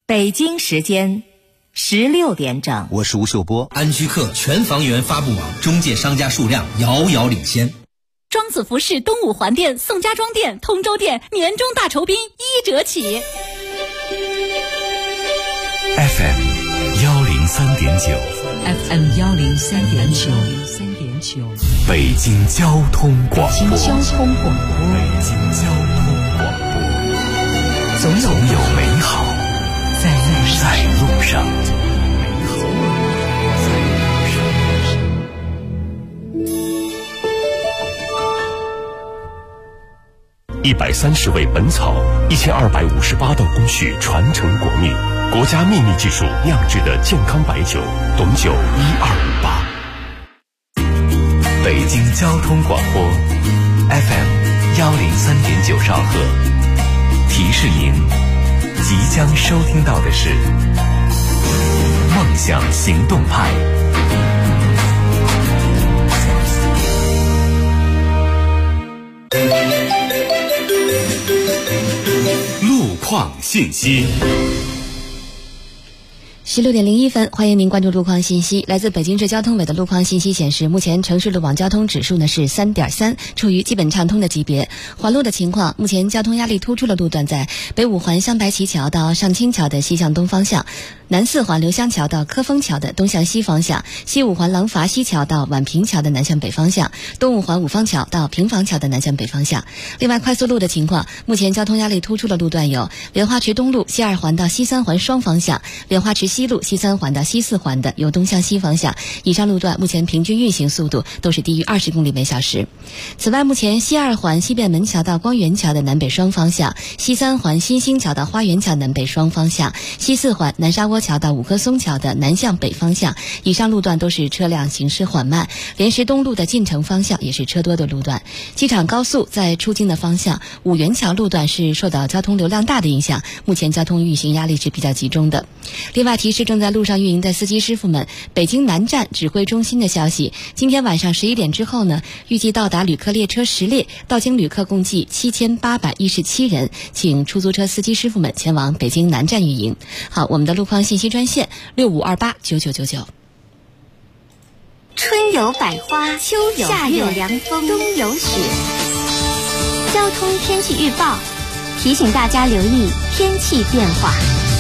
北京时间16点整。 我是吴秀波。 安居客全房源发布网中介商家数量遥遥领先。 庄子服饰东五环店、宋家庄店、通州店年终大酬宾1折起。 FM 103.9 FM 103.9 北京交通广播。 北京交通广播。 总有美好在路上。130味本草，1258道工序传承国秘，国家秘密技术酿制的健康白酒，董酒1258。北京交通广播 FM 103.9兆赫，提示您即将收听到的是梦想行动派。路况信息。 16点01分，欢迎您关注路况信息。来自北京市交通委的路况信息显示，目前城市路网交通指数呢是 3.3， 处于基本畅通的级别。环路的情况，目前交通压力突出的路段在北五环香白旗桥到上清桥的西向东方向，南四环刘香桥到科丰桥的东向西方向，西五环廊坊西桥到宛平桥的南向北方向，东五环五方桥到平房桥的南向北方向。另外，快速路的情况，目前交通压力突出的路段有莲花池东路西2环到西3环双方向，莲花池西路西3环到西4环的由东向西方向。以上路段目前平均运行速度都是低于20公里每小时。此外，目前西2环西便门桥到光源桥的南北双方向，西3环新兴桥到花园桥南北双方向，西4环南沙窝桥到五棵松桥的南向北方向。以上路段都是车辆行驶缓慢。莲石东路的进城方向也是车多的路段。机场高速在出京的方向，五元桥路段是受到交通流量大的影响，目前交通运行压力是比较集中的。另外，提示正在路上运营的司机师傅们，北京南站指挥中心的消息，今天晚上11点之后呢，预计到达旅客列车10列，到京旅客共计7817人，请出租车司机师傅们前往北京南站运营。好，我们的路况信息专线65289999。 春有百花，秋有夏有凉风，冬有雪。交通天气预报提醒大家留意天气变化。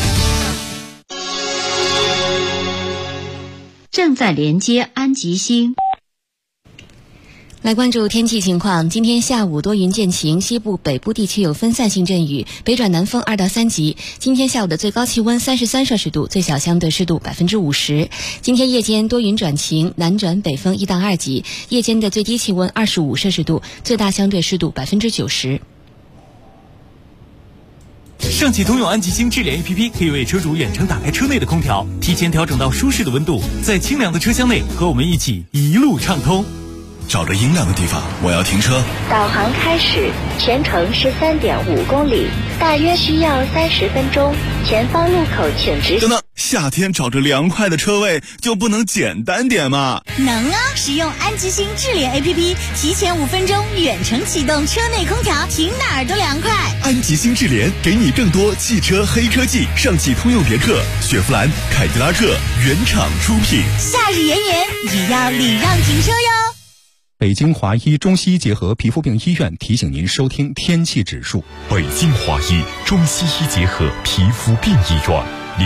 正在连接安吉星。 来关注天气情况，今天下午多云见晴，西部北部地区有分散性阵雨，北转南风2到3级。今天下午的最高气温33摄氏度，最小相对湿度50%。今天夜间多云转晴，南转北风1到2级，夜间的最低气温25摄氏度，最大相对湿度90%。 上汽通用安吉星智联 APP 可以为车主远程打开车内的空调，提前调整到舒适的温度，在清凉的车厢内和我们一起一路畅通。 找着阴凉的地方，我要停车。 导航开始，全程13.5公里，大约需要30分钟。前方路口请直行。 等等，夏天找着凉快的车位就不能简单点吗？ 能啊！使用安吉星智联 APP， 提前5分钟远程启动车内空调，停哪儿都凉快。 安吉星智联给你更多汽车黑科技，上汽通用别克、雪佛兰、凯迪拉克原厂出品。 夏日炎炎也要礼让停车哟。 北京华医中西医结合皮肤病医院提醒您收听天气指数。 北京华医中西医结合皮肤病医院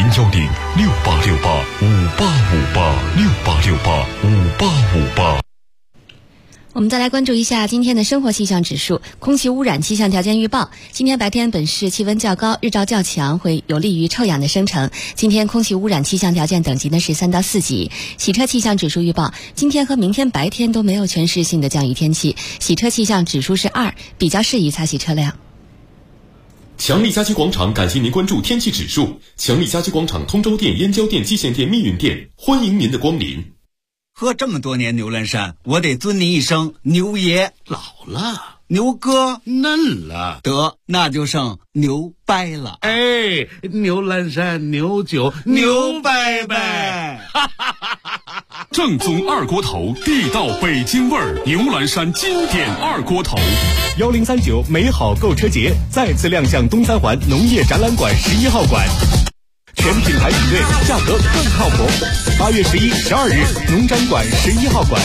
，0106868585858，68685858。 我们再来关注一下今天的生活气象指数。空气污染气象条件预报，今天白天本市气温较高，日照较强，会有利于臭氧的生成。今天空气污染气象条件等级呢是3到4级。洗车气象指数预报，今天和明天白天都没有全市性的降雨天气，洗车气象指数是2，比较适宜擦洗车辆。 强力家居广场感谢您关注天气指数。强力家居广场通州店、燕郊店、蓟县店、密云店，欢迎您的光临。 喝这么多年牛栏山，我得尊您一声牛爷。 老了， 牛哥嫩了， 得那就剩牛掰了。 哎，牛栏山牛酒牛掰掰， 正宗二锅头，地道北京味儿，牛栏山经典二锅头。 1039美好购车节再次亮相东三环农业展览馆11号馆。 全品牌比对，价格更靠谱。8月11、12日，农展馆11号馆。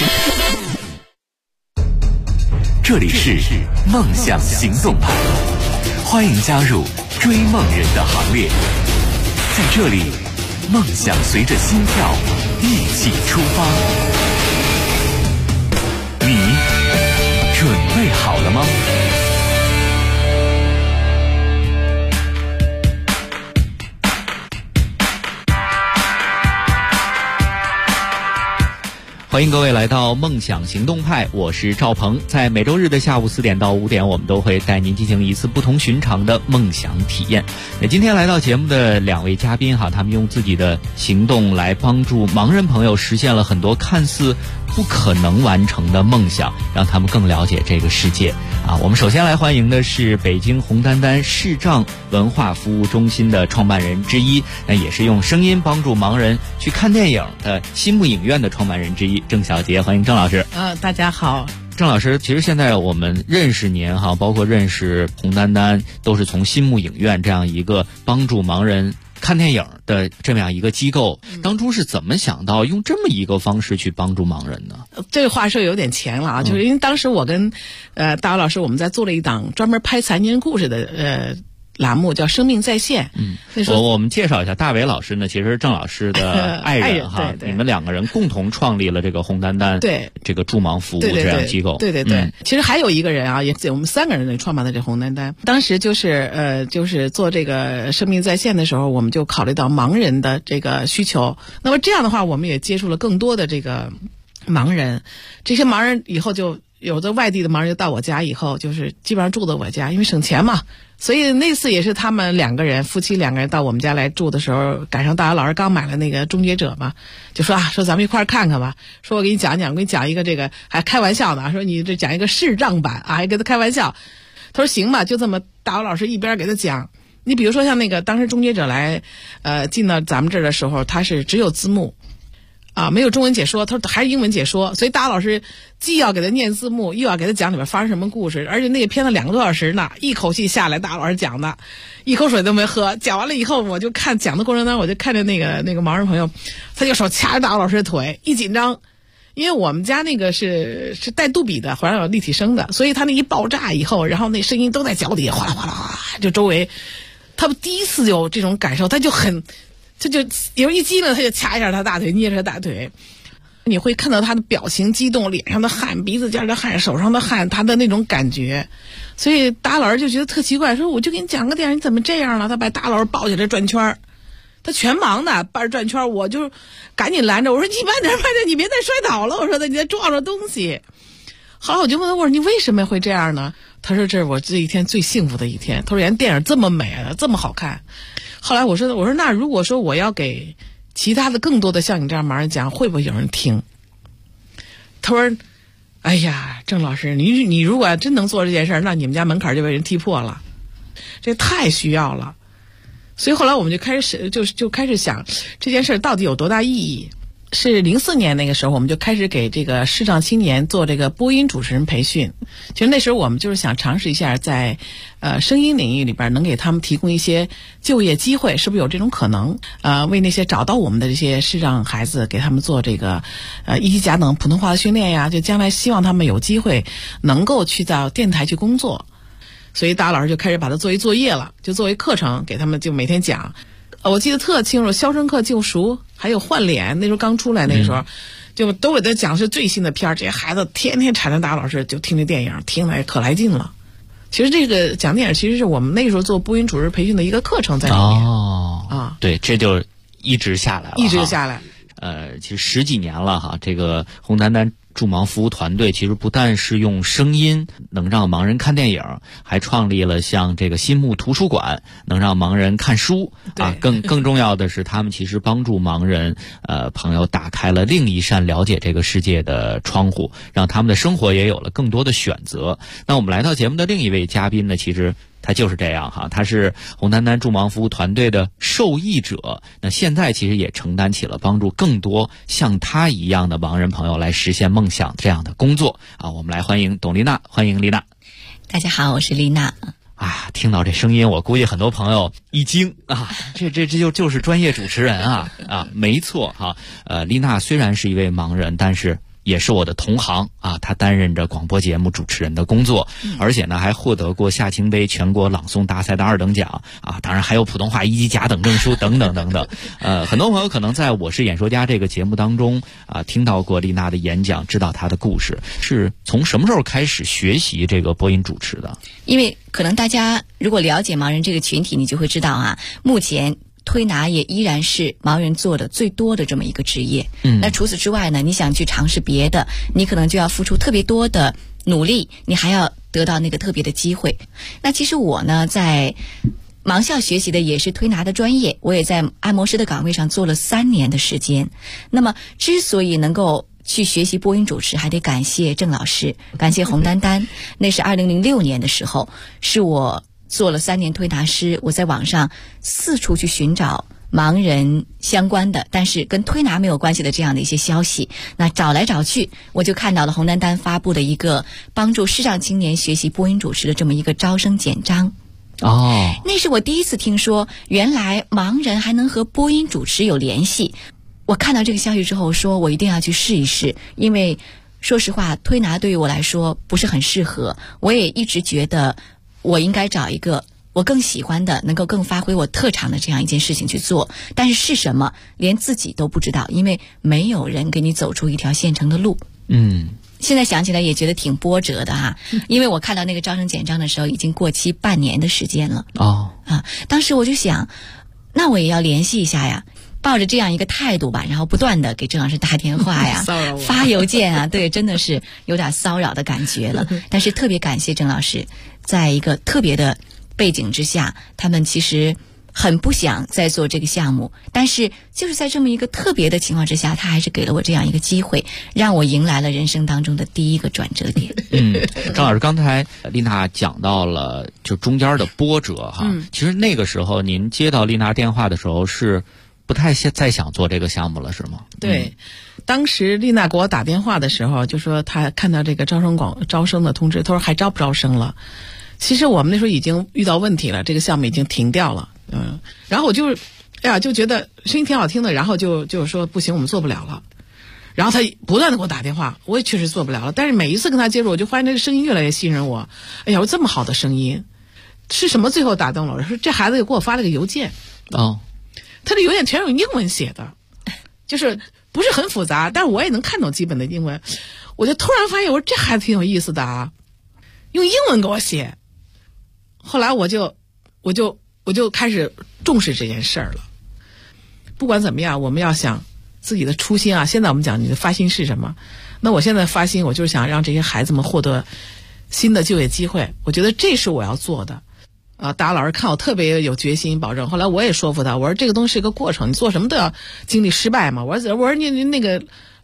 这里是梦想行动派，欢迎加入追梦人的行列。在这里，梦想随着心跳一起出发。你准备好了吗？ 欢迎各位来到梦想行动派，我是赵鹏。在每周日的下午4点到5点，我们都会带您进行一次不同寻常的梦想体验。那今天来到节目的2位嘉宾他们用自己的行动来帮助盲人朋友实现了很多看似不可能完成的梦想，让他们更了解这个世界。我们首先来欢迎的是北京红丹丹视障文化服务中心的创办人之一，那也是用声音帮助盲人去看电影的新木影院的创办人之一，郑小杰。欢迎郑老师。 大家好。 郑老师，其实现在我们认识您包括认识红丹丹，都是从新木影院这样一个帮助盲人看电影的这么样一个机构，当初是怎么想到用这么一个方式去帮助盲人呢？ 这个话说有点前了就是因为当时我跟大伟老师我们在做了一档专门拍残疾人故事的栏目，叫《生命在线》。 我们介绍一下，大伟老师呢，其实是郑老师的爱人对， 你们2个人共同创立了这个红丹丹这个助盲服务这样机构。 对，其实还有一个人也我们3个人创办的这红丹丹。当时就是做这个生命在线的时候，我们就考虑到盲人的这个需求。那么这样的话，我们也接触了更多的这个盲人，这些盲人以后就有的外地的盲人就到我家以后，就是基本上住在我家，因为省钱嘛。所以那次也是他们夫妻2个人到我们家来住的时候，赶上大伟老师刚买了那个终结者嘛，就说说咱们一块儿看看吧。说我给你讲讲，我给你讲一个这个，还开玩笑呢，说你这讲一个视障版还跟他开玩笑。他说行吧，就这么大伟老师一边给他讲。你比如说像那个当时终结者来进到咱们这儿的时候，他是只有字幕。没有中文解说，他说还是英文解说，所以大伟老师既要给他念字幕，又要给他讲里面发生什么故事，而且那个片子2个多小时呢，一口气下来，大伟老师讲的，一口水都没喝。讲完了以后，我就看讲的过程当中，我就看着那个盲人朋友，他就手掐着大伟老师的腿，一紧张，因为我们家那个是带杜比的，环绕有立体声的，所以他那一爆炸以后，然后那声音都在脚底下哗啦哗啦哗啦，就周围，他们第一次有这种感受，他就有一激灵，他就掐一下他大腿，捏着他大腿，你会看到他的表情激动，脸上的汗，鼻子尖的汗，手上的汗，他的那种感觉。所以大老师就觉得特奇怪，说我就给你讲个电影，你怎么这样了？他把大老师抱起来转圈，他全盲的，抱着转圈，我就赶紧拦着，我说你慢点，你别再摔倒了，我说你再撞着东西。后来我就问他，我说你为什么会这样呢？他说这是我这一天最幸福的一天。他说原来电影这么美，这么好看。后来我说那如果说我要给其他的更多的像你这样盲人讲，会不会有人听？他说哎呀，郑老师，你如果真能做这件事，那你们家门槛就被人踢破了，这太需要了。所以后来我们就开始想这件事到底有多大意义。是04年那个时候，我们就开始给这个视障青年做这个播音主持人培训。其实那时候我们就是想尝试一下，在声音领域里边能给他们提供一些就业机会，是不是有这种可能？为那些找到我们的这些视障孩子，给他们做这个一级甲等普通话的训练呀，就将来希望他们有机会能够去到电台去工作。所以大老师就开始把它作为作业了，就作为课程给他们，就每天讲。我记得特清楚，《肖申克救赎》还有《换脸》，那时候刚出来，那时候就都给他讲是最新的片儿。这些孩子天天缠着大老师就听这电影，听来可来劲了。其实这个讲电影其实是我们那时候做播音主持培训的一个课程在里面。 对，这就一直下来了， 一直下来。 其实10几年了这个红丹丹助盲服务团队其实不但是用声音能让盲人看电影，还创立了像这个新木图书馆，能让盲人看书更重要的是，他们其实帮助盲人朋友打开了另一扇了解这个世界的窗户，让他们的生活也有了更多的选择。那我们来到节目的另一位嘉宾呢，其实他就是这样他是红丹丹助盲服务团队的受益者，那现在其实也承担起了帮助更多像他一样的盲人朋友来实现梦想这样的工作我们来欢迎董丽娜，欢迎丽娜。 大家好，我是丽娜。 啊，听到这声音，我估计很多朋友一惊啊，这就是专业主持人啊，没错哈。丽娜虽然是一位盲人，但是也是我的同行啊，她担任着广播节目主持人的工作，而且呢还获得过夏青杯全国朗诵大赛的2等奖啊，当然还有普通话1级甲等证书等等等等。很多朋友可能在我是演说家这个节目当中啊听到过丽娜的演讲，知道她的故事。是从什么时候开始学习这个播音主持的？ 因为可能大家如果了解盲人这个群体，你就会知道啊，目前推拿也依然是盲人做的最多的这么一个职业。那除此之外呢，你想去尝试别的，你可能就要付出特别多的努力，你还要得到那个特别的机会。那其实我呢，在盲校学习的也是推拿的专业，我也在按摩师的岗位上做了3年的时间。那么之所以能够去学习播音主持，还得感谢郑老师，感谢洪丹丹。那是2006年的时候，是我做了3年推拿师，我在网上四处去寻找盲人相关的，但是跟推拿没有关系的这样的一些消息。那找来找去，我就看到了洪丹丹发布的一个帮助视障青年学习播音主持的这么一个招生简章。那是我第一次听说，原来盲人还能和播音主持有联系。我看到这个消息之后，说我一定要去试一试，因为说实话，推拿对于我来说不是很适合。我也一直觉得我应该找一个我更喜欢的，能够更发挥我特长的这样一件事情去做，但是什么连自己都不知道，因为没有人给你走出一条现成的路。现在想起来也觉得挺波折的哈，因为我看到那个招生简章的时候已经过期半年的时间了。当时我就想，那我也要联系一下呀，抱着这样一个态度吧，然后不断的给郑老师打电话呀发邮件啊，对，真的是有点骚扰的感觉了。但是特别感谢郑老师，在一个特别的背景之下，他们其实很不想再做这个项目，但是就是在这么一个特别的情况之下，他还是给了我这样一个机会，让我迎来了人生当中的第一个转折点。 张老师，刚才丽娜讲到了就中间的波折哈，其实那个时候您接到丽娜电话的时候是不太再想做这个项目了，是吗？ 对，当时丽娜给我打电话的时候，就说她看到这个招生的通知，她说还招不招生了。其实我们那时候已经遇到问题了，这个项目已经停掉了。然后我就觉得声音挺好听的，然后就说不行，我们做不了了。然后他不断的给我打电话，我也确实做不了了。但是每一次跟他接触，我就发现这个声音越来越吸引我。哎呀，我这么好的声音，是什么最后打动了我？说这孩子给我发了个邮件。他的邮件全用英文写的，就是不是很复杂，但是我也能看懂基本的英文。我就突然发现，我说这孩子挺有意思的啊，用英文给我写。后来我就开始重视这件事儿了。不管怎么样，我们要想自己的初心啊。现在我们讲你的发心是什么？那我现在发心，我就是想让这些孩子们获得新的就业机会。我觉得这是我要做的。大家老师看我特别有决心保证，后来我也说服他，我说这个东西是个过程，你做什么都要经历失败嘛。我说你那个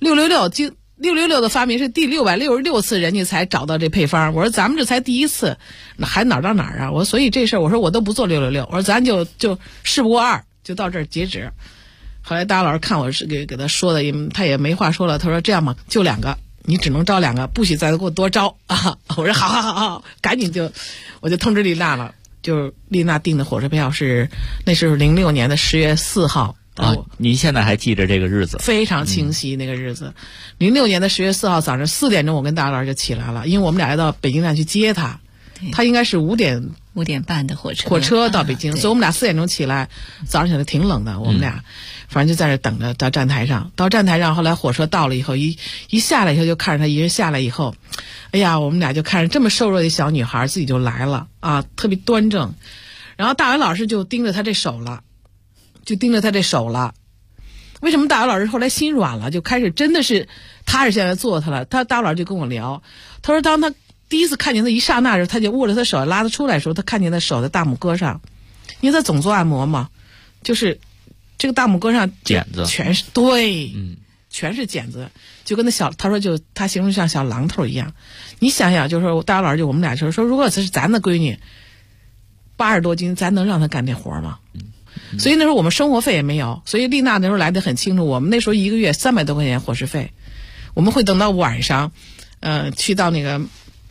666的发明是第666次人家才找到这配方，我说咱们这才第1次，那还哪儿到哪儿啊？我说所以这事儿，我说我都不做666，我说咱就事不过2，就到这儿截止。后来大家老师看我是给他说的，他也没话说了，他说这样吧，就2个，你只能招2个，不许再给我多招啊！我说好，赶紧我就通知丽娜了，就是丽娜订的火车票是那是06年的10月4号。 您现在还记着这个日子？ 非常清晰，那个日子，06年的10月4号早上4点钟，我跟大老师就起来了，因为我们俩要到北京站去接他，他应该是5点半的火车到北京，所以我们俩4点钟起来，早上起来挺冷的，我们俩反正就在这等着到站台上，后来火车到了以后，一下来以后就看着他一人下来以后，哎呀，我们俩就看着这么瘦弱的小女孩自己就来了啊，特别端正，然后大伟老师就盯着他这手了。为什么大伟老师后来心软了，就开始真的是踏实下来做他了？大伟老师就跟我聊，他说当他第一次看见他一刹那时候，他就握着他手拉他出来的时候，他看见他手的大拇哥上，因为他总做按摩嘛，就是这个大拇哥上茧子全是对，全是茧子，就跟他说就他形容像小榔头一样。你想想，就是说大伟老师就我们俩说如果这是咱的闺女80多斤，咱能让她干这活吗？所以那时候我们生活费也没有，所以丽娜那时候来得很清楚，我们那时候1个月300多块钱伙食费，我们会等到晚上，去到那个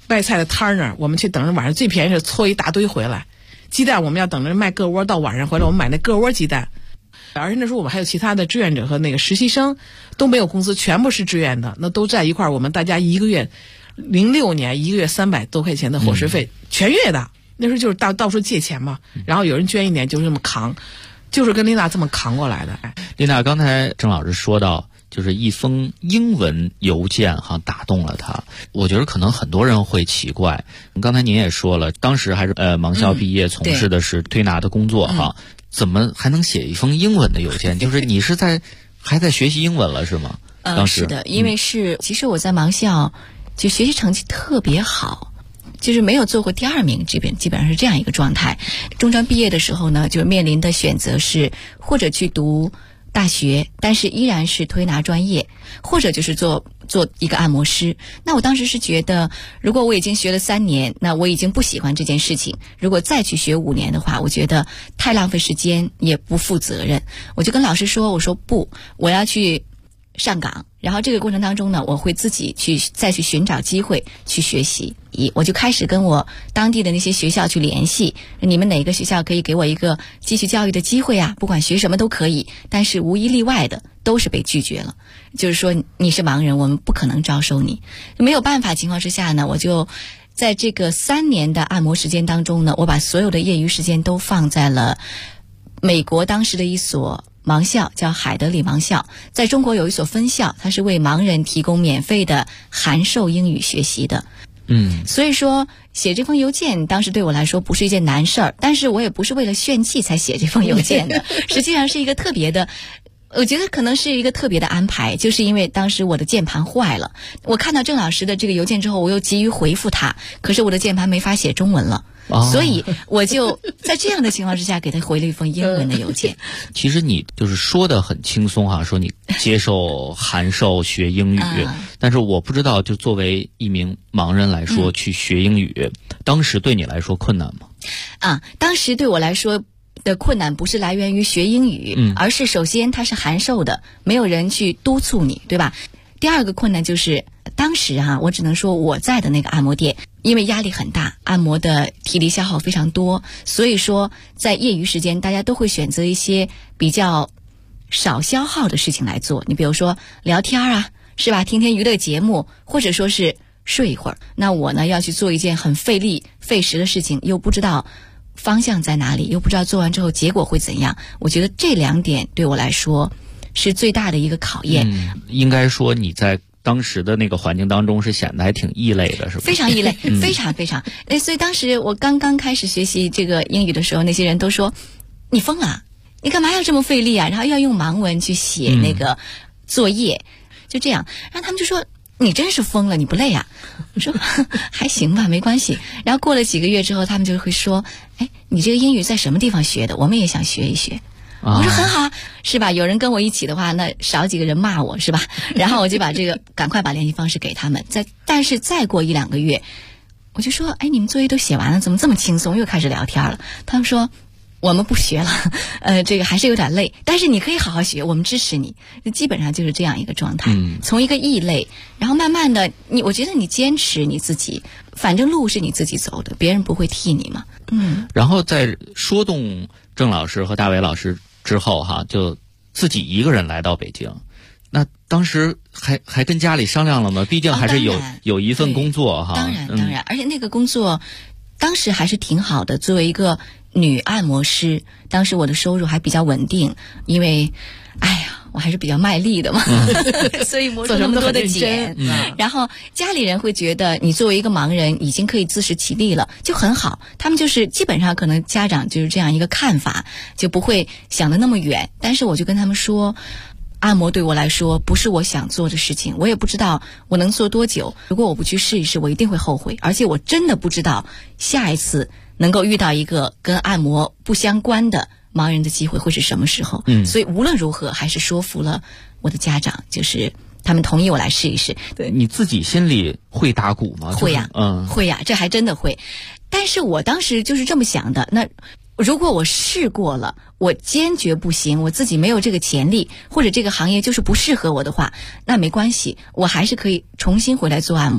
卖菜的摊儿那儿，我们去等着晚上最便宜是搓一大堆回来，鸡蛋我们要等着卖个窝，到晚上回来我们买那个窝鸡蛋。而且那时候我们还有其他的志愿者和那个实习生都没有工资，全部是志愿的，那都在一块儿，我们大家一个月06年一个月300多块钱的伙食费，全月的。那时候就是到处借钱嘛，然后有人捐一点，就是这么扛，就是跟琳娜这么扛过来的。 琳娜，刚才郑老师说到，就是一封英文邮件打动了他。我觉得可能很多人会奇怪，刚才您也说了，当时还是盲校毕业，从事的是推拿的工作怎么还能写一封英文的邮件？就是你是还在学习英文了是吗？当时是的，因为其实我在盲校就学习成绩特别好，就是没有做过第2名，基本上是这样一个状态。中专毕业的时候呢，就是面临的选择是或者去读大学，但是依然是推拿专业，或者就是做一个按摩师。那我当时是觉得，如果我已经学了3年，那我已经不喜欢这件事情，如果再去学5年的话，我觉得太浪费时间，也不负责任。我就跟老师说，我说不，我要去上岗，然后这个过程当中呢，我会自己再去寻找机会去学习。我就开始跟我当地的那些学校去联系，你们哪个学校可以给我一个继续教育的机会啊？不管学什么都可以，但是无一例外的都是被拒绝了。就是说你是盲人，我们不可能招收你。没有办法情况之下呢，我就在这个3年的按摩时间当中呢，我把所有的业余时间都放在了美国当时的一所盲校，叫海德里盲校。在中国有一所分校，它是为盲人提供免费的函授英语学习的。所以说写这封邮件当时对我来说不是一件难事儿，但是我也不是为了炫技才写这封邮件的，实际上是一个特别的，我觉得可能是一个特别的安排，就是因为当时我的键盘坏了，我看到郑老师的这个邮件之后，我又急于回复他，可是我的键盘没法写中文了。所以我就在这样的情况之下给他回了一封英文的邮件。 其实你就是说的很轻松说你接受函授学英语，但是我不知道就作为一名盲人来说，去学英语当时对你来说困难吗？ 当时对我来说的困难不是来源于学英语，而是首先它是函授的，没有人去督促你，对吧？第二个困难就是当时我只能说我在的那个按摩店，因为压力很大，按摩的体力消耗非常多，所以说在业余时间大家都会选择一些比较少消耗的事情来做。你比如说聊天是吧，听听娱乐节目，或者说是睡一会儿。那我呢要去做一件很费力费时的事情，又不知道方向在哪里，又不知道做完之后结果会怎样。我觉得这2点对我来说是最大的一个考验。 应该说你在当时的那个环境当中是显得还挺异类的，是吧？ 非常异类，非常非常。所以当时我刚刚开始学习这个英语的时候，那些人都说你疯了，你干嘛要这么费力啊？然后要用盲文去写那个作业，就这样。然后他们就说你真是疯了，你不累啊？我说还行吧，没关系。然后过了几个月之后，他们就会说，你这个英语在什么地方学的？我们也想学一学。我说很好啊，是吧？有人跟我一起的话，那少几个人骂我，是吧？然后我就把这个赶快把联系方式给他们。但是再过1-2个月，我就说，你们作业都写完了，怎么这么轻松？又开始聊天了。他们说我们不学了，这个还是有点累，但是你可以好好学，我们支持你。基本上就是这样一个状态。从一个异类，然后慢慢的，我觉得你坚持你自己，反正路是你自己走的，别人不会替你嘛。 然后在说动郑老师和大伟老师之后就自己一个人来到北京。那当时还跟家里商量了吗？毕竟还是有一份工作当然，而且那个工作当时还是挺好的。作为一个女按摩师，当时我的收入还比较稳定，因为我还是比较卖力的嘛，所以磨出那么多的茧。然后家里人会觉得你作为一个盲人已经可以自食其力了，就很好。他们就是基本上可能家长就是这样一个看法，就不会想得那么远。但是我就跟他们说，按摩对我来说不是我想做的事情，我也不知道我能做多久。如果我不去试一试，我一定会后悔。而且我真的不知道下一次能够遇到一个跟按摩不相关的盲人的机会会是什么时候。所以无论如何还是说服了我的家长，就是他们同意我来试一试。 对，你自己心里会打鼓吗？ 会呀，会呀，这还真的会。但是我当时就是这么想的，那如果我试过了，我坚决不行，我自己没有这个潜力，或者这个行业就是不适合我的话，那没关系，我还是可以重新回来做按摩。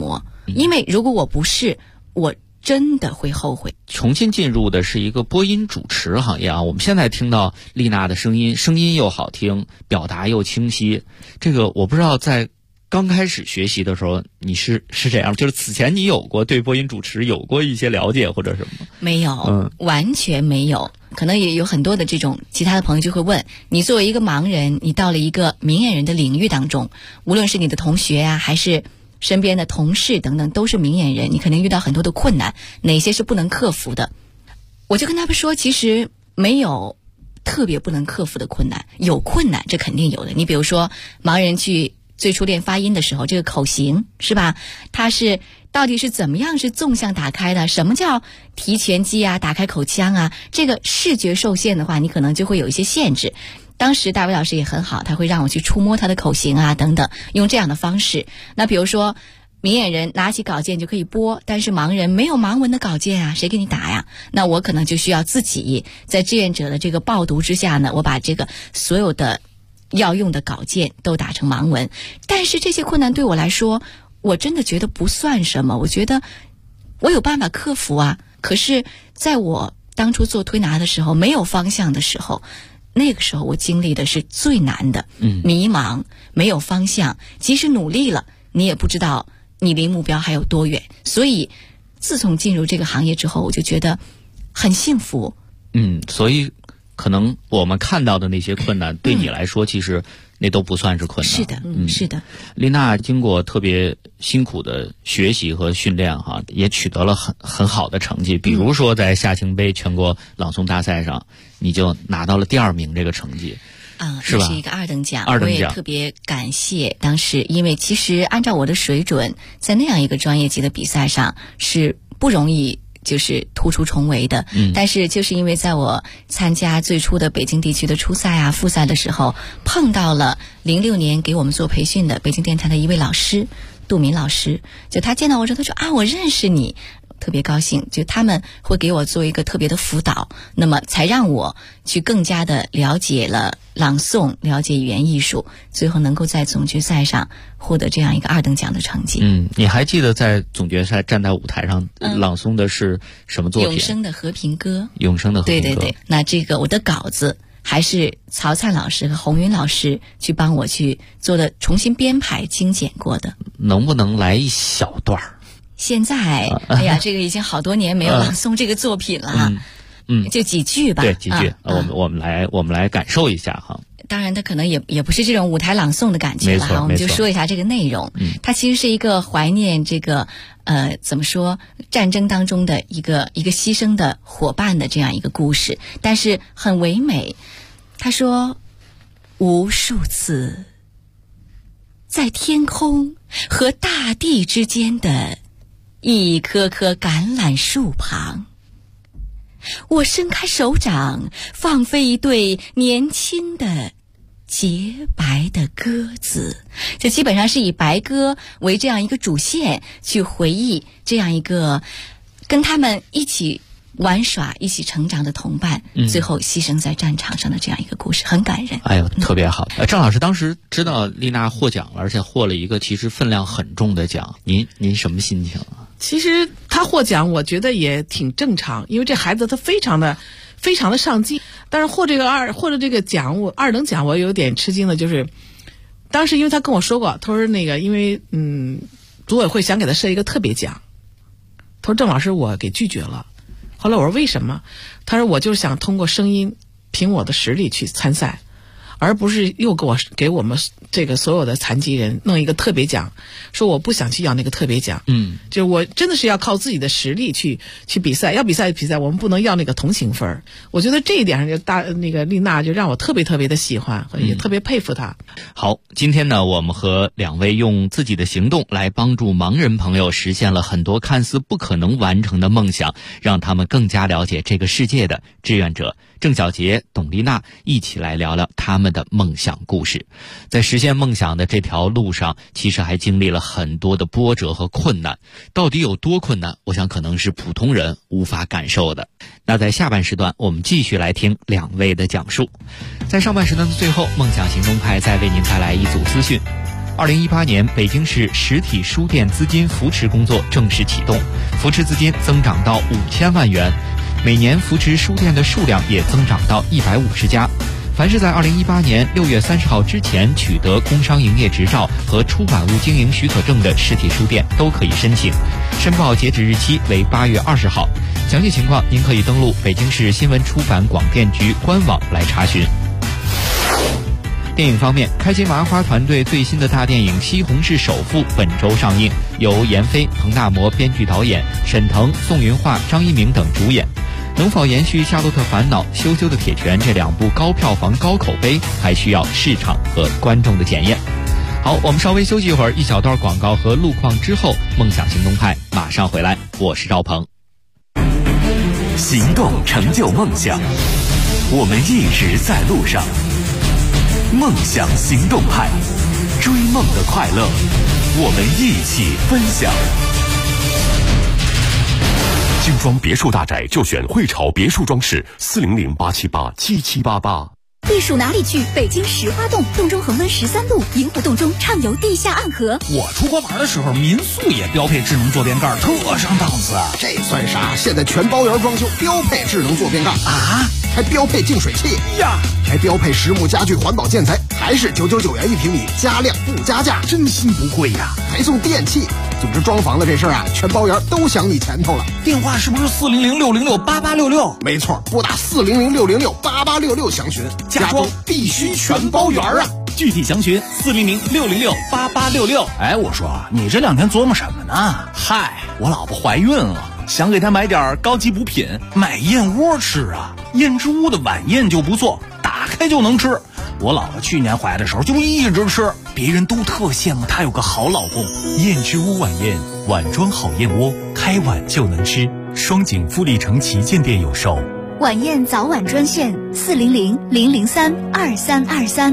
因为如果我不是，我真的会后悔。 重新进入的是一个播音主持行业啊，我们现在听到丽娜的声音又好听，表达又清晰。这个我不知道在刚开始学习的时候你是这样，就是此前你有过对播音主持有过一些了解或者什么？ 没有，完全没有。可能也有很多的这种其他的朋友就会问，你作为一个盲人，你到了一个明眼人的领域当中，无论是你的同学啊，还是身边的同事等等，都是明眼人，你可能遇到很多的困难，哪些是不能克服的？我就跟他们说，其实没有特别不能克服的困难，有困难这肯定有的。你比如说盲人去最初练发音的时候，这个口型是吧，它是到底是怎么样是纵向打开的，什么叫提拳肌啊，打开口腔啊，这个视觉受限的话，你可能就会有一些限制。当时大伟老师也很好，他会让我去触摸他的口型啊等等，用这样的方式。那比如说明眼人拿起稿件就可以播，但是盲人没有盲文的稿件啊，谁给你打呀？那我可能就需要自己在志愿者的这个报读之下呢，我把这个所有的要用的稿件都打成盲文。但是这些困难对我来说，我真的觉得不算什么，我觉得我有办法克服啊。可是在我当初做推拿的时候，没有方向的时候，那个时候我经历的是最难的，迷茫，没有方向，即使努力了，你也不知道你离目标还有多远。所以自从进入这个行业之后，我就觉得很幸福。 所以可能我们看到的那些困难，对你来说其实那都不算是困难。 是的，是的。 丽娜经过特别辛苦的学习和训练哈，也取得了很好的成绩。比如说在夏青杯全国朗诵大赛上，你就拿到了第2名这个成绩。是吧？ 是一个2等奖。 2等奖， 我也特别感谢当时，因为其实按照我的水准，在那样一个专业级的比赛上是不容易就是突出重围的。但是就是因为在我参加最初的北京地区的初赛啊、复赛的时候，碰到了06年给我们做培训的北京电台的一位老师，杜明老师，就他见到我之后，他说啊，我认识你。特别高兴，就他们会给我做一个特别的辅导，那么才让我去更加的了解了朗诵，了解语言艺术，最后能够在总决赛上获得这样一个2等奖的成绩。 你还记得在总决赛站在舞台上朗诵的是什么作品？ 永生的和平歌。 永生的和平歌。 对，那这个我的稿子还是曹灿老师和洪云老师去帮我去做的，重新编排精简过的。 能不能来一小段儿？ 现在，哎呀，这个已经好多年没有朗诵这个作品了，就几句吧。 对，几句，我们来感受一下哈。 当然，它可能也不是这种舞台朗诵的感觉了哈。我们就说一下这个内容，它其实是一个怀念这个怎么说战争当中的一个牺牲的伙伴的这样一个故事，但是很唯美。他说，无数次在天空和大地之间的一棵棵橄榄树旁，我伸开手掌，放飞一对年轻的洁白的鸽子。这基本上是以白鸽为这样一个主线，去回忆这样一个跟他们一起玩耍、一起成长的同伴，最后牺牲在战场上的这样一个故事，很感人。 哎呦，特别好。郑老师当时知道丽娜获奖了，而且获了一个其实分量很重的奖，您什么心情啊？ 其实他获奖，我觉得也挺正常，因为这孩子他非常的上进。但是获这个奖，我2等奖，我有点吃惊的，就是当时因为他跟我说过，他说那个因为组委会想给他设一个特别奖，他说郑老师我给拒绝了。后来我说为什么？他说我就是想通过声音凭我的实力去参赛，而不是又给我们这个所有的残疾人弄一个特别奖，说我不想去要那个特别奖。就我真的是要靠自己的实力去比赛，要比赛，我们不能要那个同情分。我觉得这一点上就那个丽娜就让我特别的喜欢，也特别佩服她。 好，今天呢，我们和2位用自己的行动来帮助盲人朋友实现了很多看似不可能完成的梦想，让他们更加了解这个世界的志愿者郑小杰、董丽娜一起来聊聊他们的梦想故事。在实现梦想的这条路上，其实还经历了很多的波折和困难，到底有多困难，我想可能是普通人无法感受的。那在下半时段，我们继续来听2位的讲述。在上半时段的最后，梦想行动派再为您带来一组资讯。 2018年，北京市实体书店资金扶持工作正式启动，扶持资金增长到5000万元，每年扶持书店的数量也增长到150家。凡是在2018年6月30号之前取得工商营业执照和出版物经营许可证的实体书店都可以申请，申报截止日期为8月20号。详细情况您可以登录北京市新闻出版广电局官网来查询。电影方面，开心麻花团队最新的大电影《西红柿首富》本周上映，由闫飞、彭大魔编剧导演，沈腾、宋云桦、张一鸣等主演。能否延续《夏洛特烦恼》、羞羞的铁拳这2部高票房高口碑，还需要市场和观众的检验。好，我们稍微休息一会儿，一小段广告和路况之后，梦想行动派马上回来。我是赵鹏。 行动成就梦想，我们一直在路上。梦想行动派，追梦的快乐，我们一起分享。 精装别墅大宅就选汇潮别墅装饰，400-878-7788。 避暑哪里去？北京石花洞，洞中恒温13度，银湖洞中畅游地下暗河。 我出国玩的时候，民宿也标配智能坐便盖，特上档次。 这算啥？现在全包圆装修标配智能坐便盖啊， 还标配净水器呀， 还标配实木家具环保建材，还是999元1平米，加量不加价， 真心不贵呀！ 还送电器。总之装房的这事儿啊，全包圆都想你前头了。 电话是不是400-606-8866？ 没错，拨打400-606-8866详询。 家装必须全包圆啊！ 具体详询400-606-8866。 哎，我说你这2天琢磨什么呢？ 嗨，我老婆怀孕了，想给她买点高级补品， 买燕窝吃啊！燕之屋的晚宴就不错，打开就能吃。我老婆去年怀的时候就一直吃，别人都特羡慕她有个好老公。 燕之屋晚宴，碗装好燕窝，开碗就能吃。双井富力城旗舰店有售。 晚宴早晚专线400-003-2323。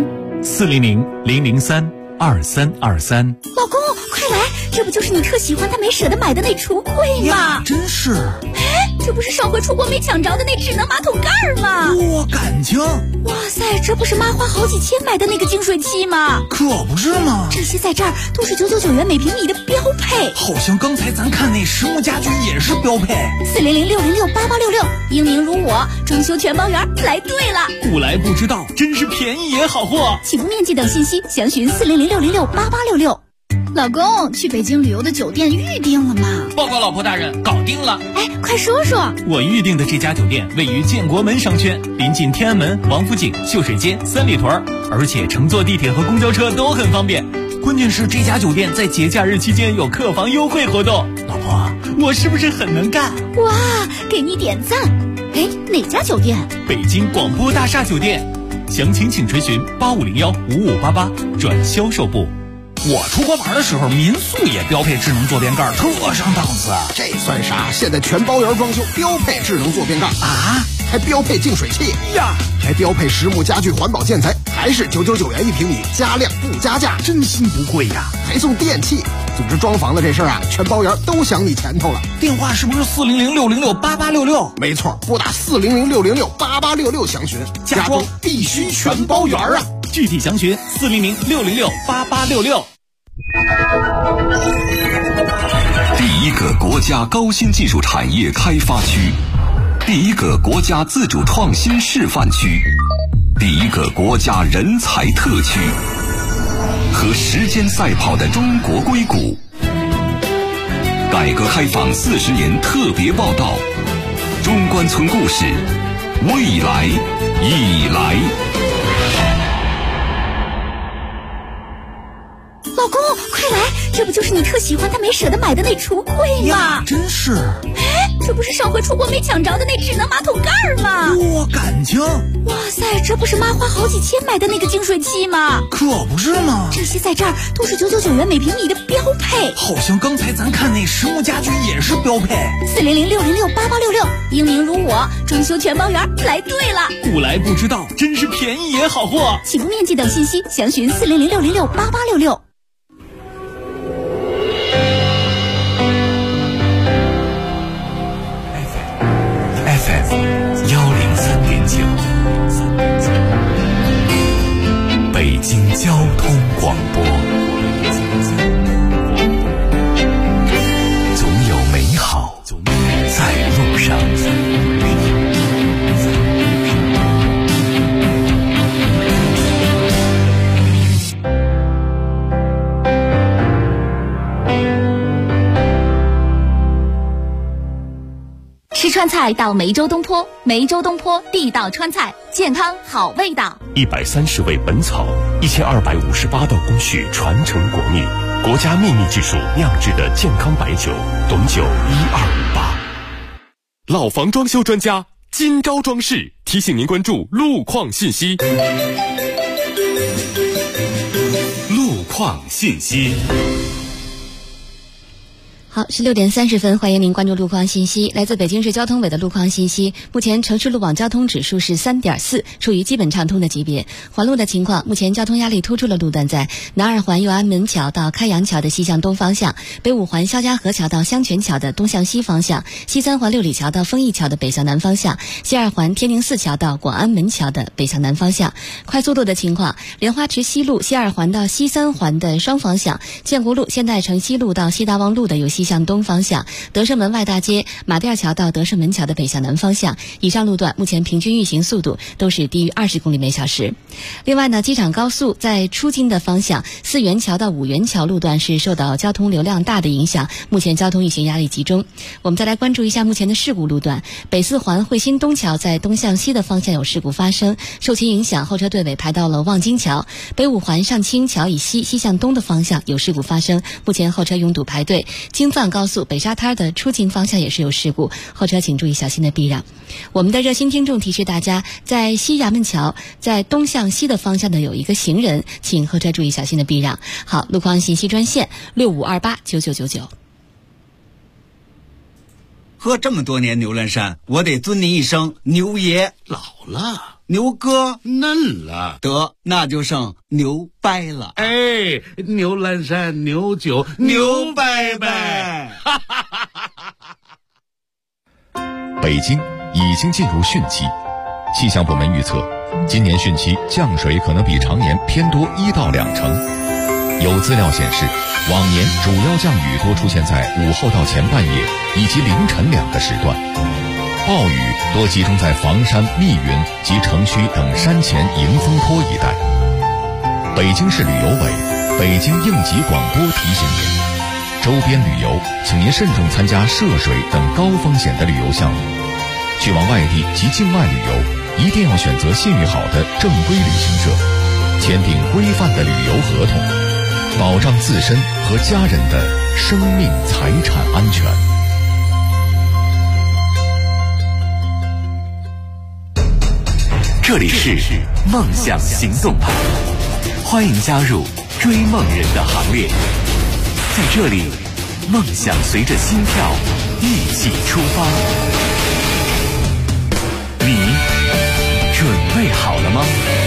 400-003-2323。 老公，快来！这不就是你特喜欢但没舍得买的那橱柜吗？ 真是。 哎，这不是上回出国没抢着的那智能马桶盖吗？ 多感情！ 哇塞，这不是妈花好几千买的那个净水器吗？ 可不是嘛！ 这些在这儿都是999元每平米的标配。 好像刚才咱看那实木家具也是标配。 400-606-8866，英明如我，装修全包圆，来对了。 不来不知道，真是便宜也好货。 起步面积等信息详询400-606-8866。老公，去北京旅游的酒店预定了吗？ 报告老婆大人，搞定了。 哎，快说说。 我预定的这家酒店位于建国门商圈，临近天安门、王府井、秀水街、三里屯，而且乘坐地铁和公交车都很方便。关键是这家酒店在节假日期间有客房优惠活动。老婆，我是不是很能干？ 哇，给你点赞。哎，哪家酒店？ 北京广播大厦酒店。详情请垂询8501-5588转销售部。 我出国玩的时候，民宿也标配智能坐便盖，特上档次。 这算啥？现在全包圆装修标配智能坐便盖啊， 还标配净水器呀， 还标配实木家具环保建材，还是999元1平米，加量不加价， 真心不贵呀！ 还送电器。总之装房的这事儿啊，全包圆都想你前头了。 电话是不是400-606-8866？ 没错，拨打400-606-8866详询。 家装必须全包圆啊！ 具体详询400-606-8866。 第一个国家高新技术产业开发区，第一个国家自主创新示范区，第一个国家人才特区，和时间赛跑的中国硅谷。改革开放40年特别报道，中关村故事，未来已来。 老公，快来！这不就是你特喜欢但没舍得买的那橱柜吗？ 真是。 哎，这不是上回出国没抢着的那智能马桶盖吗？ 多感情！ 哇塞，这不是妈花好几千买的那个净水器吗？ 可不是嘛！ 这些在这儿都是999元每平米的标配。 好像刚才咱看那实木家具也是标配。 400-606-8866，英明如我，装修全包圆，来对了。 不来不知道，真是便宜也好货。 起步面积等信息详询400-606-8866。 103.9，北京交通广播。 吃川菜到梅州东坡，梅州东坡地道川菜，健康好味道。 130味本草，1258道工序传承国秘，国家秘密技术酿制的健康白酒，董酒1258。 老房装修专家金招装饰提醒您关注路况信息。路况信息。 好，16点30分，欢迎您关注路况信息。来自北京市交通委的路况信息，目前城市路网交通指数是3.4，处于基本畅通的级别。环路的情况，目前交通压力突出的路段在南二环右安门桥到开阳桥的西向东方向，北五环肖家河桥到香泉桥的东向西方向，西三环六里桥到丰益桥的北向南方向，西二环天宁寺桥到广安门桥的北向南方向。快速路的情况，莲花池西路西二环到西三环的双方向，建国路现代城西路到西大望路的由西向东方向，德胜门外大街马甸桥到德胜门桥的北向南方向，以上路段目前平均运行速度都是低于20公里每小时。另外呢，机场高速在出京的方向，四元桥到五元桥路段是受到交通流量大的影响，目前交通运行压力集中。我们再来关注一下目前的事故路段，北四环汇新东桥在东向西的方向有事故发生，受其影响，后车队尾排到了望京桥。北五环上清桥以西西向东的方向有事故发生，目前后车拥堵排队。京藏高速北沙滩的出境方向也是有事故，后车请注意小心的避让。我们的热心听众提示大家，在西衙门桥在东向西的方向呢有一个行人，请后车注意小心的避让。好，路况信息专线65289999。 喝这么多年牛栏山，我得尊您一声牛爷。 老了， 牛哥嫩了， 得那就剩牛掰了。 哎，牛栏山牛酒牛掰掰。 北京已经进入汛期，气象部门预测，今年汛期降水可能比常年偏多1到2成。有资料显示，往年主要降雨多出现在午后到前半夜以及凌晨2个时段，暴雨多集中在房山、密云及城区等山前迎风坡一带。北京市旅游委、北京应急广播提醒您，周边旅游请您慎重参加涉水等高风险的旅游项目。去往外地及境外旅游，一定要选择信誉好的正规旅行社，签订规范的旅游合同，保障自身和家人的生命财产安全。 这里是梦想行动派，欢迎加入追梦人的行列。在这里，梦想随着心跳一起出发。你准备好了吗？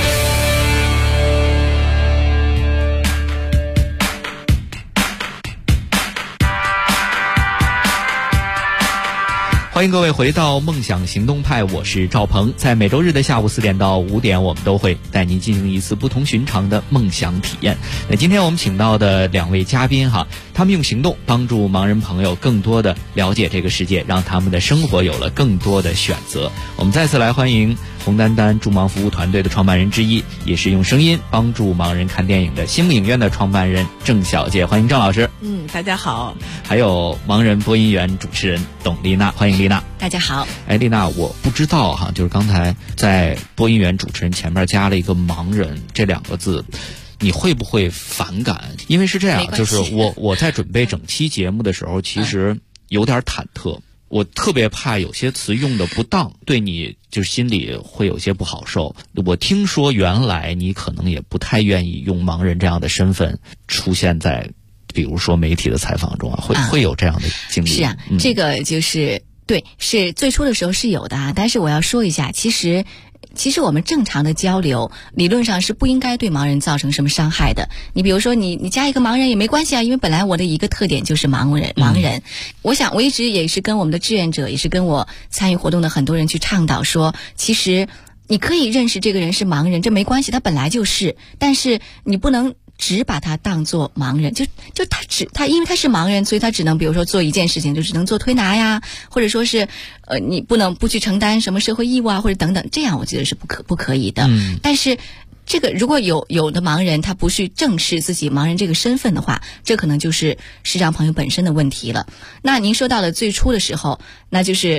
欢迎各位回到梦想行动派，我是赵鹏。在每周日的下午4点到5点，我们都会带您进行一次不同寻常的梦想体验。那今天我们请到的2位嘉宾哈，他们用行动帮助盲人朋友更多的了解这个世界，让他们的生活有了更多的选择。我们再次来欢迎红丹丹助盲服务团队的创办人之一，也是用声音帮助盲人看电影的星影院的创办人郑小姐，欢迎郑老师。 大家好。 还有盲人播音员主持人董丽娜，欢迎丽娜。 大家好。 丽娜，我不知道哈，就是刚才在播音员主持人前面加了一个盲人这2个字，你会不会反感？因为是这样，就是我在准备整期节目的时候，其实有点忐忑。我特别怕有些词用的不当，对你就是心里会有些不好受。我听说原来你可能也不太愿意用盲人这样的身份出现在比如说媒体的采访中啊，会有这样的经历。 是啊，这个就是对，是最初的时候是有的啊。但是我要说一下，其实我们正常的交流理论上是不应该对盲人造成什么伤害的。你比如说你加一个盲人也没关系啊，因为本来我的一个特点就是盲人。我想我一直也是跟我们的志愿者，也是跟我参与活动的很多人去倡导说，其实你可以认识这个人是盲人，这没关系，他本来就是，但是你不能只把他当作盲人，就他因为他是盲人，所以他只能比如说做一件事情，就只能做推拿呀，或者说是你不能不去承担什么社会义务啊，或者等等，这样我觉得是不可以的。但是这个如果有的盲人他不去正视自己盲人这个身份的话，这可能就是视障朋友本身的问题了。那您说到了最初的时候，那就是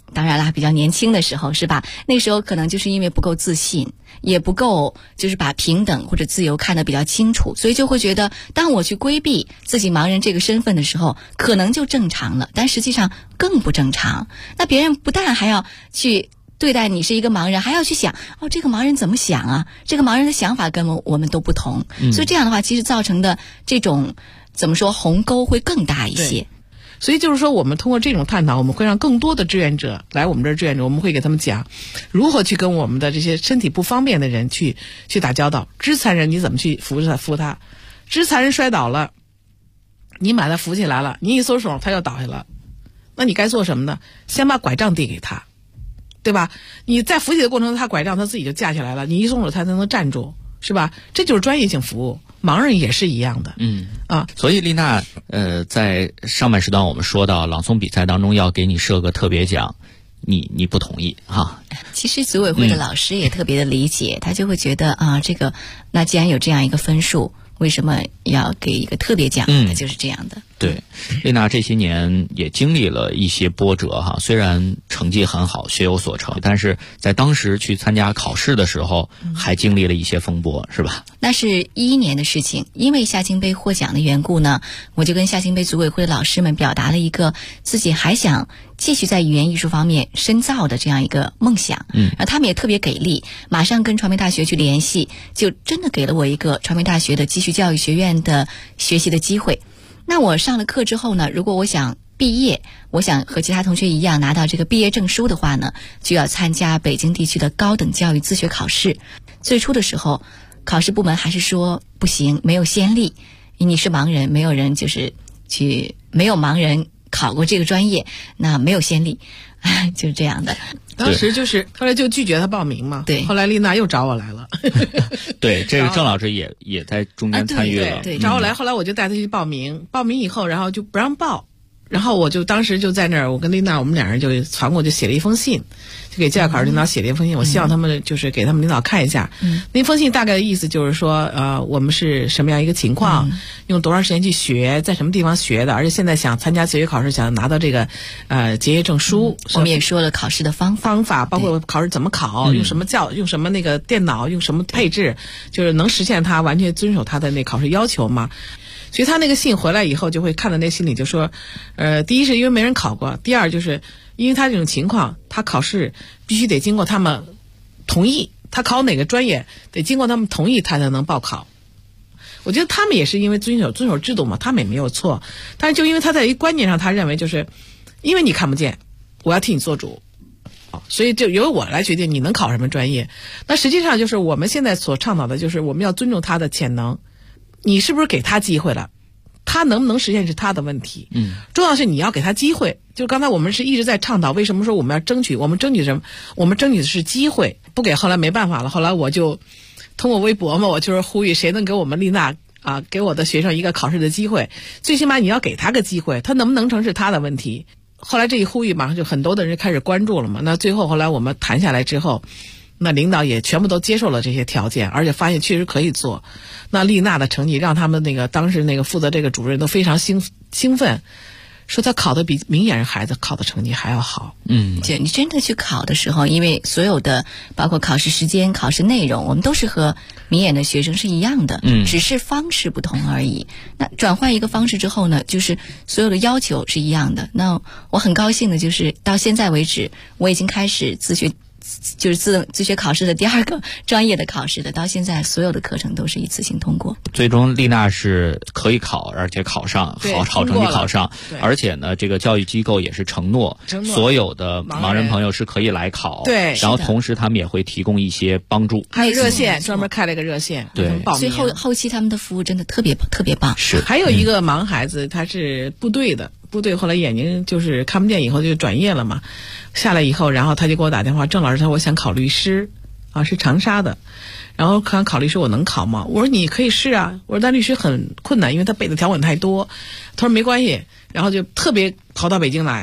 当然啦，比较年轻的时候是吧？那时候可能就是因为不够自信，也不够就是把平等或者自由看得比较清楚，所以就会觉得当我去规避自己盲人这个身份的时候，可能就正常了，但实际上更不正常。那别人不但还要去对待你是一个盲人，还要去想这个盲人怎么想啊？这个盲人的想法跟我们都不同，所以这样的话，其实造成的这种怎么说鸿沟会更大一些。 所以就是说，我们通过这种探讨，我们会让更多的志愿者来我们这儿志愿者，我们会给他们讲如何去跟我们的这些身体不方便的人去打交道。肢残人你怎么去扶他？肢残人摔倒了，你把他扶起来了，你一松手他又倒下了，那你该做什么呢？先把拐杖递给他，对吧？你在扶起的过程中，他拐杖他自己就架起来了，你一松手他才能站住，是吧？这就是专业性服务。盲人也是一样的， 所以丽娜，在上半时段我们说到朗诵比赛当中要给你设个特别奖，你不同意哈？ 其实组委会的老师也特别的理解，他就会觉得那既然有这样一个分数，为什么要给一个特别奖？就是这样的。 对，丽娜这些年也经历了一些波折哈，虽然成绩很好，学有所成，但是在当时去参加考试的时候，还经历了一些风波，是吧？ 那是2011年的事情，因为夏青杯获奖的缘故呢，我就跟夏青杯组委会的老师们表达了一个自己还想继续在语言艺术方面深造的这样一个梦想。他们也特别给力，马上跟传媒大学去联系，就真的给了我一个传媒大学的继续教育学院的学习的机会。那我上了课之后呢，如果我想毕业，我想和其他同学一样拿到这个毕业证书的话呢，就要参加北京地区的高等教育自学考试。最初的时候，考试部门还是说不行，没有先例，你是盲人，没有人没有盲人考过这个专业，那没有先例，就是这样的。 当时就是后来就拒绝他报名嘛。 对， 后来丽娜又找我来了。 对，这个郑老师也在中间参与了。 对，找我来，后来我就带他去报名，报名以后，然后就不让报。然后我就当时就在那儿，我跟丽娜我们两人就传过，就写了一封信，就给教育考试领导写了一封信，我希望他们就是给他们领导看一下。那封信大概的意思就是说，我们是什么样一个情况，用多长时间去学，在什么地方学的，而且现在想参加自学考试，想拿到这个结业证书。 我们也说了考试的方法，包括考试怎么考，用什么用什么那个电脑，用什么配置，就是能实现他完全遵守他的那考试要求嘛。所以他那个信回来以后，就会看到那信里就说，第一是因为没人考过，第二就是因为他这种情况，他考试必须得经过他们同意，他考哪个专业得经过他们同意，他才能报考。我觉得他们也是因为遵守制度嘛，他们也没有错，但是就因为他在一观念上，他认为就是因为你看不见，我要替你做主，所以就由我来决定你能考什么专业。那实际上就是我们现在所倡导的就是我们要尊重他的潜能。你是不是给他机会了？他能不能实现是他的问题。重要是你要给他机会。就刚才我们是一直在倡导，为什么说我们要争取？我们争取什么？我们争取的是机会，不给后来没办法了。后来我就通过微博嘛，我就是呼吁谁能给我们丽娜给我的学生一个考试的机会，最起码你要给他个机会，他能不能成是他的问题。后来这一呼吁马上就很多的人开始关注了嘛。那最后后来我们谈下来之后，那领导也全部都接受了这些条件，而且发现确实可以做。那丽娜的成绩让他们那个当时那个负责这个主任都非常兴奋，说他考的比明眼人孩子考的成绩还要好。 就你真的去考的时候，因为所有的包括考试时间、考试内容，我们都是和明眼的学生是一样的，只是方式不同而已。那转换一个方式之后呢，就是所有的要求是一样的。那我很高兴的就是到现在为止，我已经开始自学。就是自学考试的第2个专业的考试的，到现在所有的课程都是一次性通过。 最终丽娜是可以考，而且考上，好成绩考上，而且呢，这个教育机构也是承诺所有的盲人朋友是可以来考， 对， 然后同时他们也会提供一些帮助， 还有热线，专门开了一个热线， 对， 所以后期他们的服务真的特别棒。 是， 还有一个盲孩子，他是部队的。部队后来眼睛就是看不见，以后就转业了嘛。下来以后，然后他就给我打电话，郑老师，他说我想考律师，是长沙的，然后考律师我能考吗？我说你可以试啊，我说但律师很困难，因为他背的条文太多。他说没关系，然后就特别跑到北京来，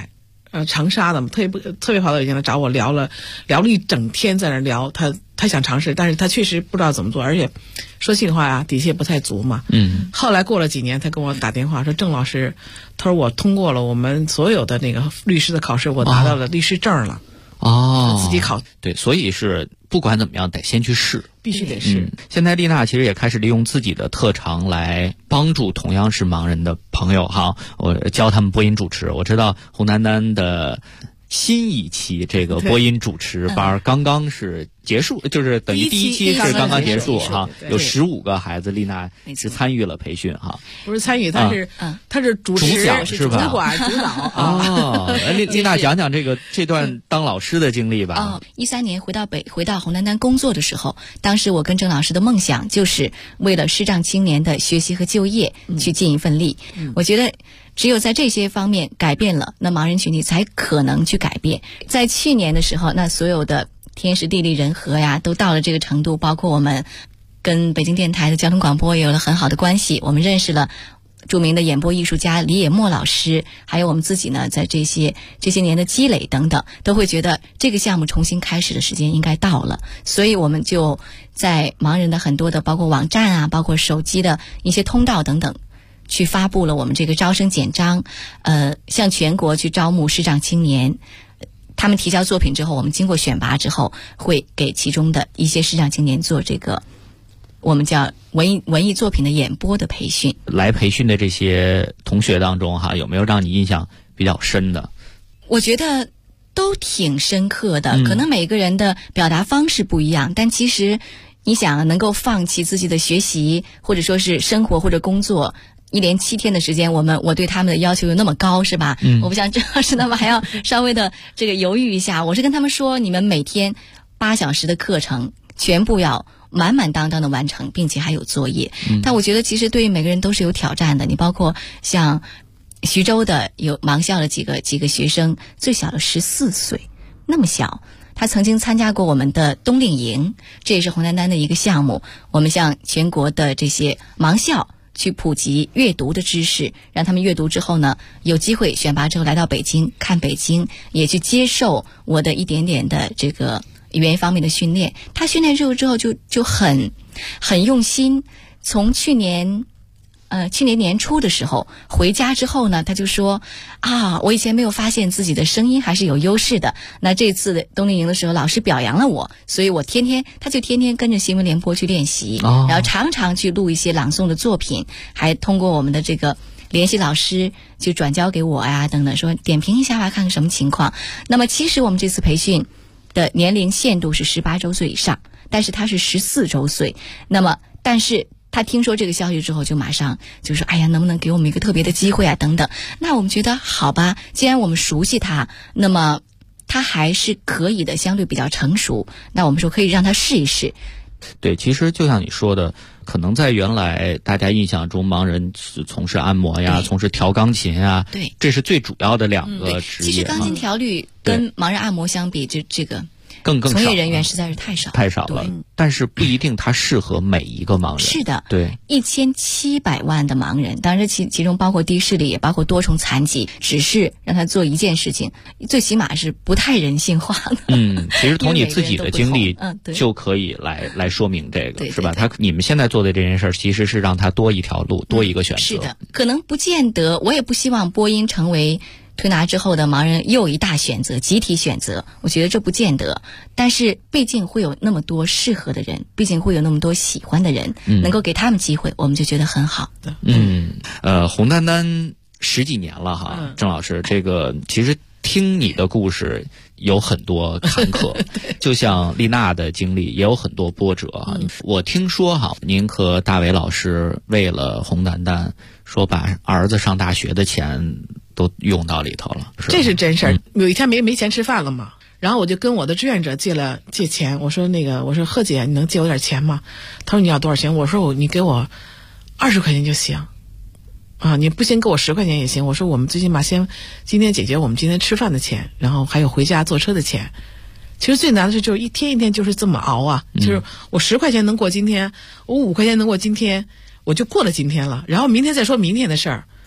长沙的嘛，特别跑到北京来找我聊了一整天，在那聊他想尝试，但是他确实不知道怎么做，而且说心里话啊，底气也不太足嘛。后来过了几年，他跟我打电话说：“郑老师，他说我通过了我们所有的那个律师的考试，我拿到了律师证了。”自己考。 对，所以是不管怎么样得先去试， 必须得试。 现在丽娜其实也开始利用自己的特长来帮助同样是盲人的朋友哈，我教他们播音主持。我知道洪丹丹的新一期这个播音主持班刚刚是结束，就是等于第一期是刚刚结束哈，有15个孩子，丽娜是参与了培训哈。 不是参与，他是主讲是吧？ 主管主导丽娜讲讲这段当老师的经历吧。 13年回到洪丹丹工作的时候，当时我跟郑老师的梦想就是为了视障青年的学习和就业去尽一份力。我觉得只有在这些方面改变了，那盲人群体才可能去改变。在去年的时候，那所有的天时地利人和呀，都到了这个程度，包括我们跟北京电台的交通广播也有了很好的关系，我们认识了著名的演播艺术家李野墨老师，还有我们自己呢，在这些年的积累等等，都会觉得这个项目重新开始的时间应该到了，所以我们就在盲人的很多的包括网站啊，包括手机的一些通道等等，去发布了我们这个招生简章，向全国去招募视障青年。他们提交作品之后，我们经过选拔之后，会给其中的一些视障青年做这个我们叫文艺作品的演播的培训。 来培训的这些同学当中哈，有没有让你印象比较深的？ 我觉得都挺深刻的，可能每个人的表达方式不一样，但其实你想能够放弃自己的学习，或者说是生活或者工作，1连7天的时间，我对他们的要求又那么高，是吧？我不像郑老师那么还要稍微的这个犹豫一下。我是跟他们说，你们每天8小时的课程全部要满满当当的完成，并且还有作业。但我觉得其实对于每个人都是有挑战的。你包括像徐州的有盲校的几个学生，最小的14岁，那么小。他曾经参加过我们的冬令营，这也是洪丹丹的一个项目。我们向全国的这些盲校去普及阅读的知识，让他们阅读之后呢，有机会选拔之后来到北京看北京，也去接受我的一点点的这个语言方面的训练。他训练之后就很用心。从去年年初的时候回家之后呢，他就说我以前没有发现自己的声音还是有优势的。那这次的冬令营的时候，老师表扬了我，所以我天天跟着新闻联播去练习，然后常常去录一些朗诵的作品，还通过我们的这个联系老师就转交给我呀等等，说点评一下吧，看看什么情况。那么其实我们这次培训的年龄限度是18周岁以上，但是他是14周岁。那么但是他听说这个消息之后，就马上就说：“哎呀，能不能给我们一个特别的机会啊？”等等。那我们觉得好吧，既然我们熟悉他，那么他还是可以的，相对比较成熟。那我们说可以让他试一试。 对，其实就像你说的，可能在原来大家印象中，盲人是从事按摩呀，从事调钢琴啊， 对， 这是最主要的2个职业。 其实钢琴调律跟盲人按摩相比，这个更从业人员实在是太少了。但是不一定它适合每一个盲人。 是的， 对 ，1700万的盲人，当然其中包括低视力，也包括多重残疾，只是让他做一件事情，最起码是不太人性化的。 其实从你自己的经历就可以来说明这个，是吧？你们现在做的这件事其实是让他多一条路，多一个选择。 是的，可能不见得，我也不希望播音成为推拿之后的盲人又一大选择，集体选择，我觉得这不见得。但是毕竟会有那么多适合的人，毕竟会有那么多喜欢的人，能够给他们机会，我们就觉得很好的。 洪丹丹10几年了哈，郑老师，这个其实听你的故事有很多坎坷，就像丽娜的经历也有很多波折哈。我听说哈，您和大伟老师为了洪丹丹，说把儿子上大学的钱都用到里头了， 这是真事儿。有一天没钱吃饭了嘛，然后我就跟我的志愿者借钱，我说贺姐，你能借我点钱吗？他说你要多少钱？我说你给我20块钱就行啊，你不行给我10块钱也行。我说我们最起码先今天解决我们今天吃饭的钱，然后还有回家坐车的钱。其实最难的是就是一天一天就是这么熬啊，就是我10块钱能过今天，我5块钱能过今天，我就过了今天了，然后明天再说明天的事儿。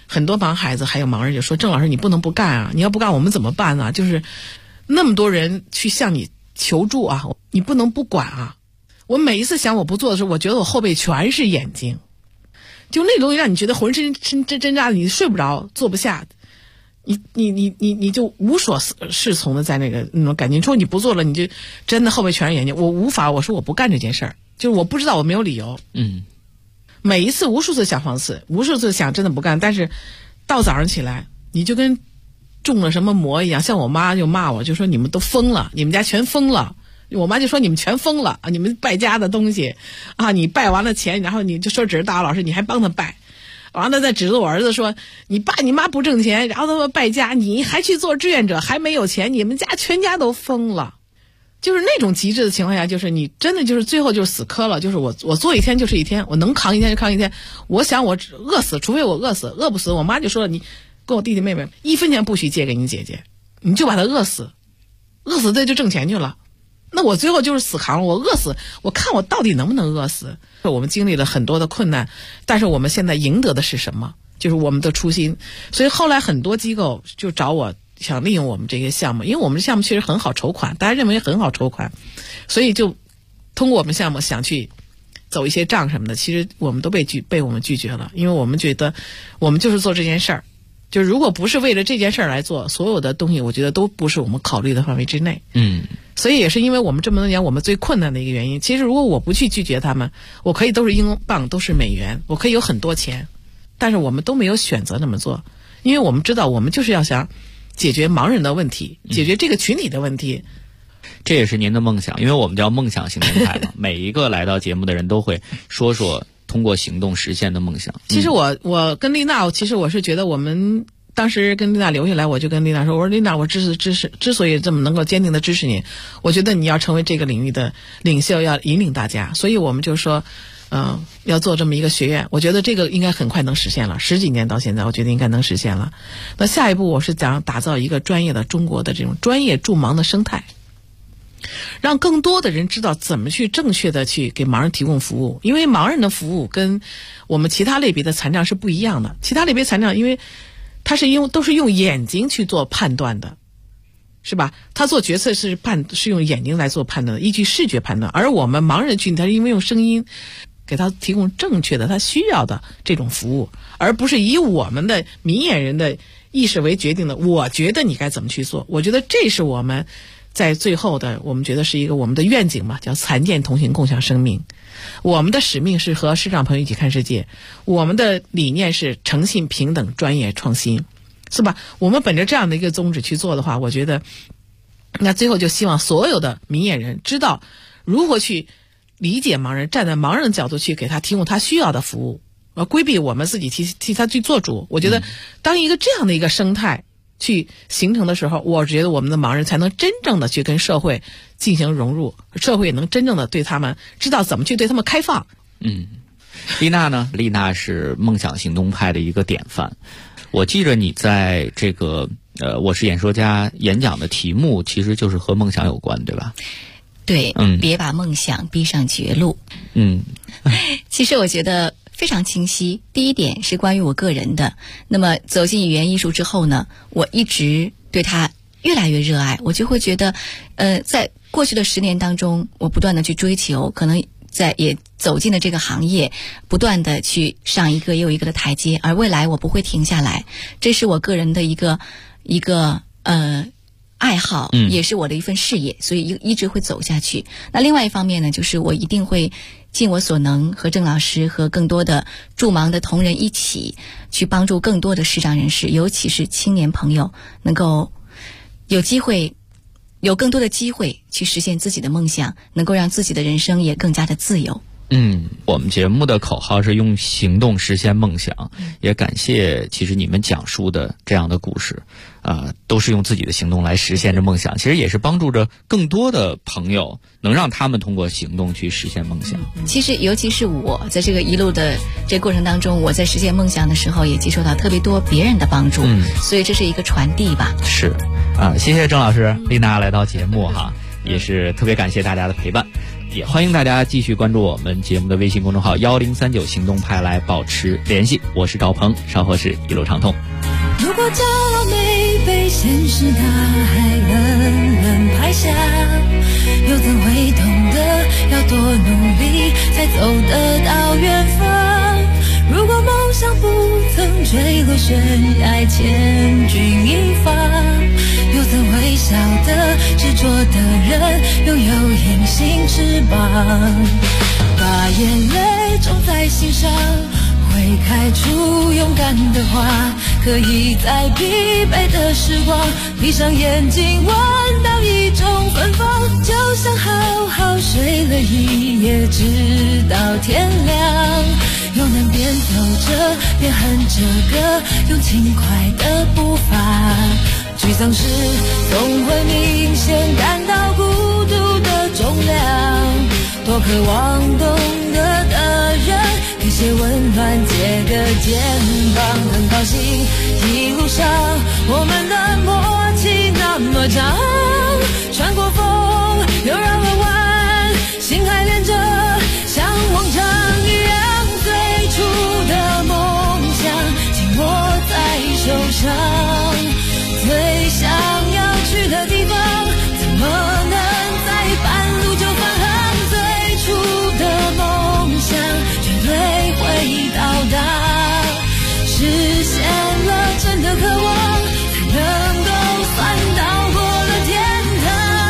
很多盲孩子还有盲人就说，郑老师你不能不干啊，你要不干我们怎么办啊？就是那么多人去向你求助啊，你不能不管啊。我每一次想我不做的时候，我觉得我后背全是眼睛，就那种让你觉得浑身挣扎的，你睡不着坐不下，你就无所适从的在那种感觉。说你不做了，你就真的后背全是眼睛。我无法，我说我不干这件事儿，就是我不知道，我没有理由。每一次无数次想放肆，无数次想真的不干，但是到早上起来，你就跟中了什么魔一样。像我妈就骂我，就说你们都疯了，你们家全疯了。我妈就说你们全疯了啊！你们败家的东西啊！你败完了钱，然后你就说指着大老师，你还帮他败，完了再指着我儿子说你爸你妈不挣钱，然后他们败家，你还去做志愿者，还没有钱，你们家全家都疯了。就是那种极致的情况下，就是你真的就是最后就是死磕了，就是我做一天就是一天，我能扛一天就扛一天。我想我饿死，除非我饿死，饿不死，我妈就说了，你跟我弟弟妹妹1分钱不许借给你姐姐，你就把他饿死，饿死这就挣钱去了。那我最后就是死扛了，我饿死，我看我到底能不能饿死。我们经历了很多的困难，但是我们现在赢得的是什么？就是我们的初心。所以后来很多机构就找我，想利用我们这些项目，因为我们的项目确实很好筹款，大家认为很好筹款，所以就通过我们项目想去走一些账什么的，其实我们都被我们拒绝了，因为我们觉得我们就是做这件事儿，就如果不是为了这件事儿来做，所有的东西我觉得都不是我们考虑的范围之内。所以也是因为我们这么多年我们最困难的一个原因。其实如果我不去拒绝他们，我可以都是英镑都是美元，我可以有很多钱，但是我们都没有选择那么做，因为我们知道我们就是要想解决盲人的问题，解决这个群体的问题。 这也是您的梦想，因为我们叫梦想行动派嘛，每一个来到节目的人都会说说通过行动实现的梦想。 其实我跟丽娜，其实我是觉得我们当时跟丽娜留下来，我就跟丽娜说，我说丽娜，我之所以这么能够坚定的支持你，我觉得你要成为这个领域的领袖，要引领大家，所以我们就说要做这么一个学院。我觉得这个应该很快能实现了，10几年到现在我觉得应该能实现了。那下一步我是想打造一个专业的中国的这种专业助盲的生态，让更多的人知道怎么去正确的去给盲人提供服务。因为盲人的服务跟我们其他类别的残障是不一样的，其他类别残障因为他都是用眼睛去做判断的，是吧？他做决策是用眼睛来做判断的，依据视觉判断。而我们盲人群体他是因为用声音给他提供正确的他需要的这种服务，而不是以我们的明眼人的意识为决定的，我觉得你该怎么去做。我觉得这是我们在最后的，我们觉得是一个我们的愿景嘛，叫残健同行共享生命。我们的使命是和视障朋友一起看世界，我们的理念是诚信平等专业创新，是吧？我们本着这样的一个宗旨去做的话，我觉得那最后就希望所有的明眼人知道如何去理解盲人，站在盲人的角度去给他提供他需要的服务，规避我们自己替他去做主。我觉得当一个这样的一个生态去形成的时候，我觉得我们的盲人才能真正的去跟社会进行融入，社会也能真正的对他们知道怎么去对他们开放。 丽娜呢？丽娜是梦想行动派的一个典范。我记着你在这个我是演说家演讲的题目其实就是和梦想有关，对吧？ 对，别把梦想逼上绝路。其实我觉得非常清晰。第一点是关于我个人的，那么走进语言艺术之后呢，我一直对它越来越热爱。我就会觉得在过去的10年当中，我不断的去追求，可能也走进了这个行业，不断的去上一个又一个的台阶，而未来我不会停下来。这是我个人的一个爱好，也是我的一份事业，所以一直会走下去。那另外一方面呢，就是我一定会尽我所能和郑老师和更多的助盲的同仁一起去帮助更多的视障人士，尤其是青年朋友能够有更多的机会去实现自己的梦想，能够让自己的人生也更加的自由。 我们节目的口号是用行动实现梦想，也感谢其实你们讲述的这样的故事都是用自己的行动来实现着梦想，其实也是帮助着更多的朋友能让他们通过行动去实现梦想。 其实尤其是我在这个一路的这过程当中，我在实现梦想的时候也接受到特别多别人的帮助，所以这是一个传递吧。 是谢谢郑老师、丽娜来到节目哈，也是特别感谢大家的陪伴。 也欢迎大家继续关注我们节目的微信公众号1039行动派来保持联系。我是赵鹏，稍后是一路畅通。 如果骄傲没被现实大海冷冷拍下，又怎会懂得要多努力才走得到远方？如果梦想不曾坠落悬崖千钧一发，又怎会晓得执着的人拥有隐形翅膀？把眼泪种在心上，会开出勇敢的花，可以在疲惫的时光闭上眼睛闻到一种芬芳，就像好好睡了一夜直到天亮，又能边走着边哼着歌，用轻快的步伐。沮丧时总会明显感到孤独的重量，多渴望懂得的人给些温暖，借个肩膀。很高兴一路上我们的默契那么长，穿过风又绕了弯，心还连着像往常一样，最初的梦想紧握在手上，最想要去的地方怎么能在半路就返航？最初的梦想绝对会到达，实现了真的渴望，才能够算到过了天堂。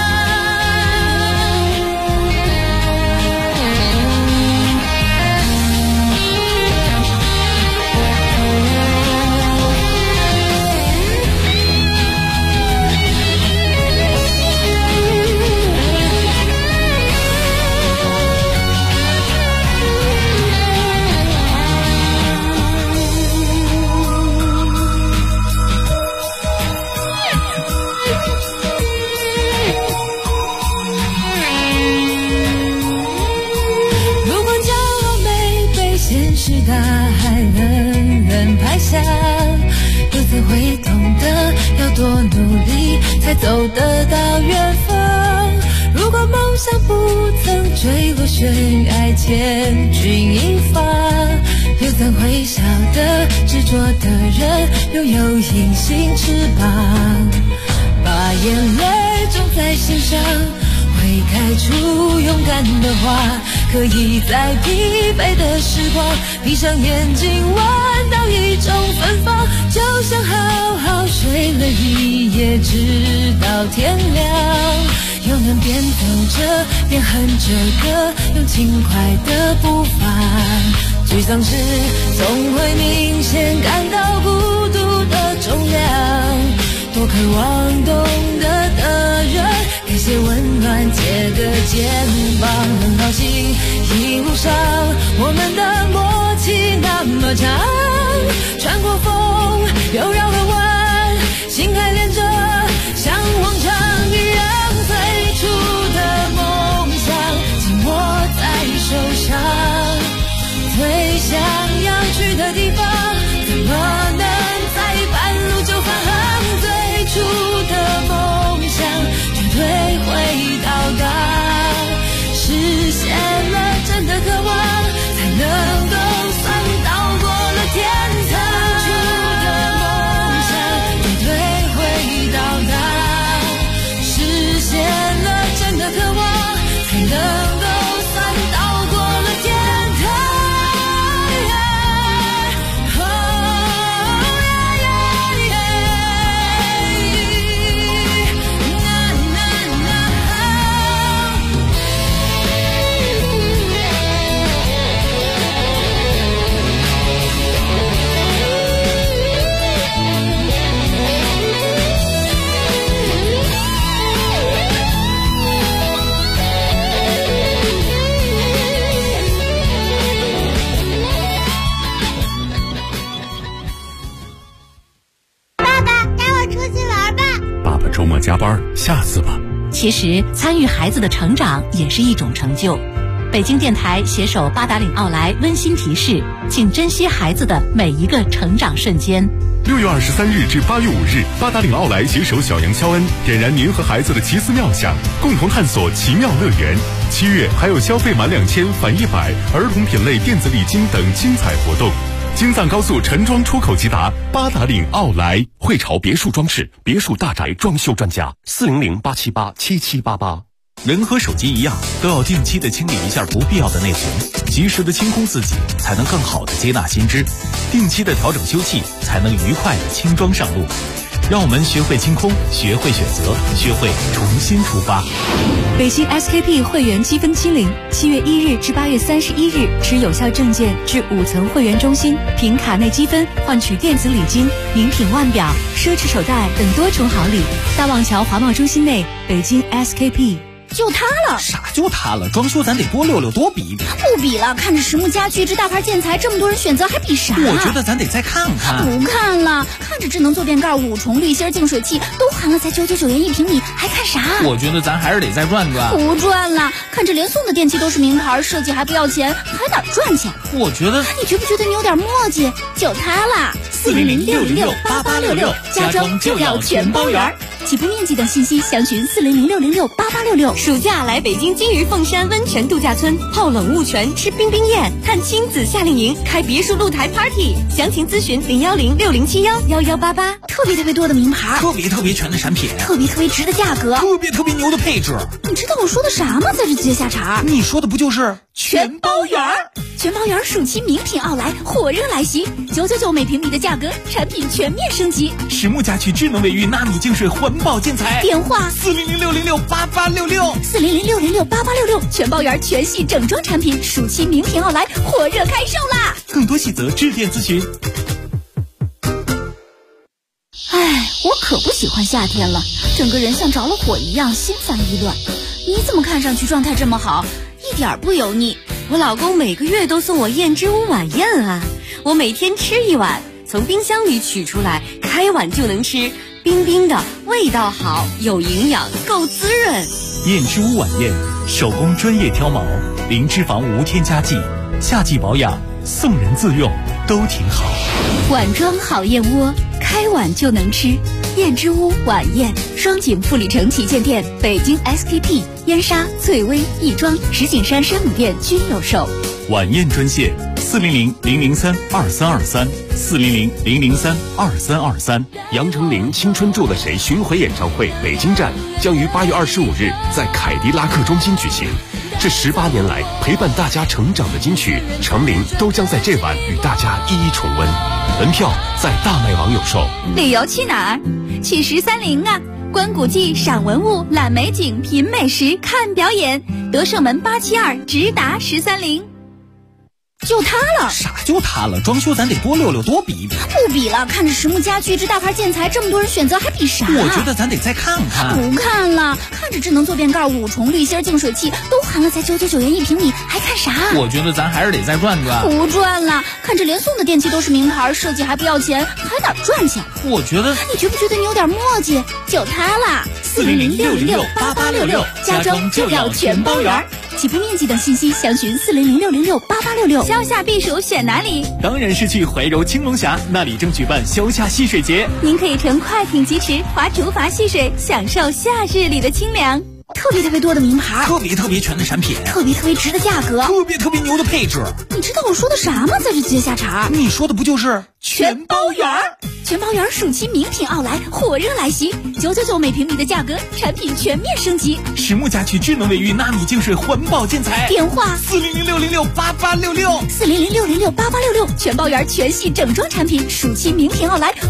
大海冷冷拍下，又怎会懂得要多努力才走得到远方？如果梦想不曾坠落悬崖千钧一发，又怎会晓得执着的人拥有隐形翅膀？把眼泪种在心上，会开出勇敢的花，可以在疲惫的时光闭上眼睛闻到一种芬芳，就像好好睡了一夜直到天亮，又能边走着边哼着歌，用轻快的步伐。沮丧时总会明显感到孤独的重量，多渴望懂得的人给些温暖，借个肩膀。很高兴一路上我们的默契那么长，穿过风又绕了弯，心还连着像往常一样，最初的梦想紧握在手上，最想要去的地方怎么能在半路就返航？最初的梦想绝对会到达，实现了真的渴望，才能够算到过了天堂。最初的梦想绝对会到达，实现了真的渴望，才能够算到过了天堂。 周末加班，下次吧。 其实参与孩子的成长也是一种成就。北京电台携手八达岭奥莱温馨提示，请珍惜孩子的每一个成长瞬间。 6月23日至8月5日，八达岭奥莱携手小杨肖恩，点燃您和孩子的奇思妙想，共同探索奇妙乐园。7月还有消费满2000返100，儿童品类电子礼金等精彩活动。京藏高速陈庄出口即达，八达岭奥莱。汇潮别墅装饰，别墅大宅装修专家，400-878-7788。 人和手机一样，都要定期的清理一下不必要的内存，及时的清空自己，才能更好的接纳新知；定期的调整修葺，才能愉快的轻装上路。让我们学会清空，学会选择，学会重新出发。 北京 SKP 会员积分清零，7月1日至8月31日，持有效证件至5层会员中心，凭卡内积分换取电子礼金、名品腕表、奢侈手袋等多重好礼。大望桥华贸中心内，北京 SKP。 就它了。 啥就它了？装修咱得多溜溜，多比一比。 不比了，看着实木家具这大牌建材，这么多人选择，还比啥？ 我觉得咱得再看看。 不看了，看着智能坐垫盖、5重滤芯净水器都含了才999元1平米，还看啥？ 我觉得咱还是得再转转。 不转了，看着连送的电器都是名牌，设计还不要钱，还哪赚钱？ 我觉得， 你觉不觉得你有点磨叽？就它啦，400-606-8866，家装就要全包圆。起步面积等信息详询400-606-8866。 暑假来北京今日凤山温泉度假村泡冷雾泉，吃冰冰宴，看亲子夏令营，开别墅露台 party。详情咨询010-6071-1188。 特别多的名牌， 特别全的产品， 特别值的价格， 特别牛的配置。 你知道我说的啥吗？在这接下茬， 你说的不就是全包圆？ 全包圆暑期名品奥莱火热来袭，999每平米的价格，产品全面升级。 实木家具、智能卫浴、纳米净水、环保建材。 电话 400-606-8866 400-606-8866，全包圆全系整装产品，暑期名品奥莱火热开售啦！ 更多细则致电咨询。 哎，我可不喜欢夏天了，整个人像着了火一样，心烦意乱。你怎么看上去状态这么好，一点不油腻？ 我老公每个月都送我燕之屋晚宴啊，我每天吃一碗，从冰箱里取出来，开碗就能吃，冰冰的，味道好，有营养，够滋润。 燕之屋晚宴，手工专业挑毛，零脂肪无添加剂，夏季保养，送人自用都挺好。 碗装好燕窝，开碗就能吃。燕之屋晚宴，双井富里城旗舰店、北京 SKP、燕莎、翠微、亦庄、石景山山姆店均有售。 晚宴专线400-003-2323 400-003-2323。 杨丞琳《青春住了谁》巡回演唱会北京站将于8月25日在凯迪拉克中心举行。这18年来陪伴大家成长的金曲，丞琳都将在这晚与大家一一重温。门票在大麦网有售。 旅游去哪儿？去130啊！观古迹、赏文物、览美景、品美食、看表演。德胜门872直达130。就它了。 啥就它了？装修咱得多溜溜，多比一比。 不比了，看着实木家具这大牌建材，这么多人选择，还比啥？ 我觉得咱得再看看。 不看了，看着智能坐垫盖、5重滤芯净水器都含了才999元1平米，还看啥？ 我觉得咱还是得再转转。 不转了，看着连送的电器都是名牌，设计还不要钱，还哪赚钱？ 我觉得， 你觉不觉得你有点磨叽？就它啦，400-606-8866，家装就要全包圆。起步面积等信息详询400-606-8866。消夏避暑选哪里？ 当然是去怀柔青龙峡，那里正举办消夏戏水节。 您可以乘快艇疾驰，划竹筏戏水，享受夏日里的清凉。特别多的名牌， 特别全的产品， 特别值的价格， 特别牛的配置。 你知道我说的啥吗？在这接下茬， 你说的不就是全包圆？全包圆暑期名品奥莱火热来袭，999每平米的价格，产品全面升级。 实木家具、智能卫浴、纳米净水、环保建材。 电话 400-606-8866 400-606-8866，全包圆全系整装产品，暑期名品奥莱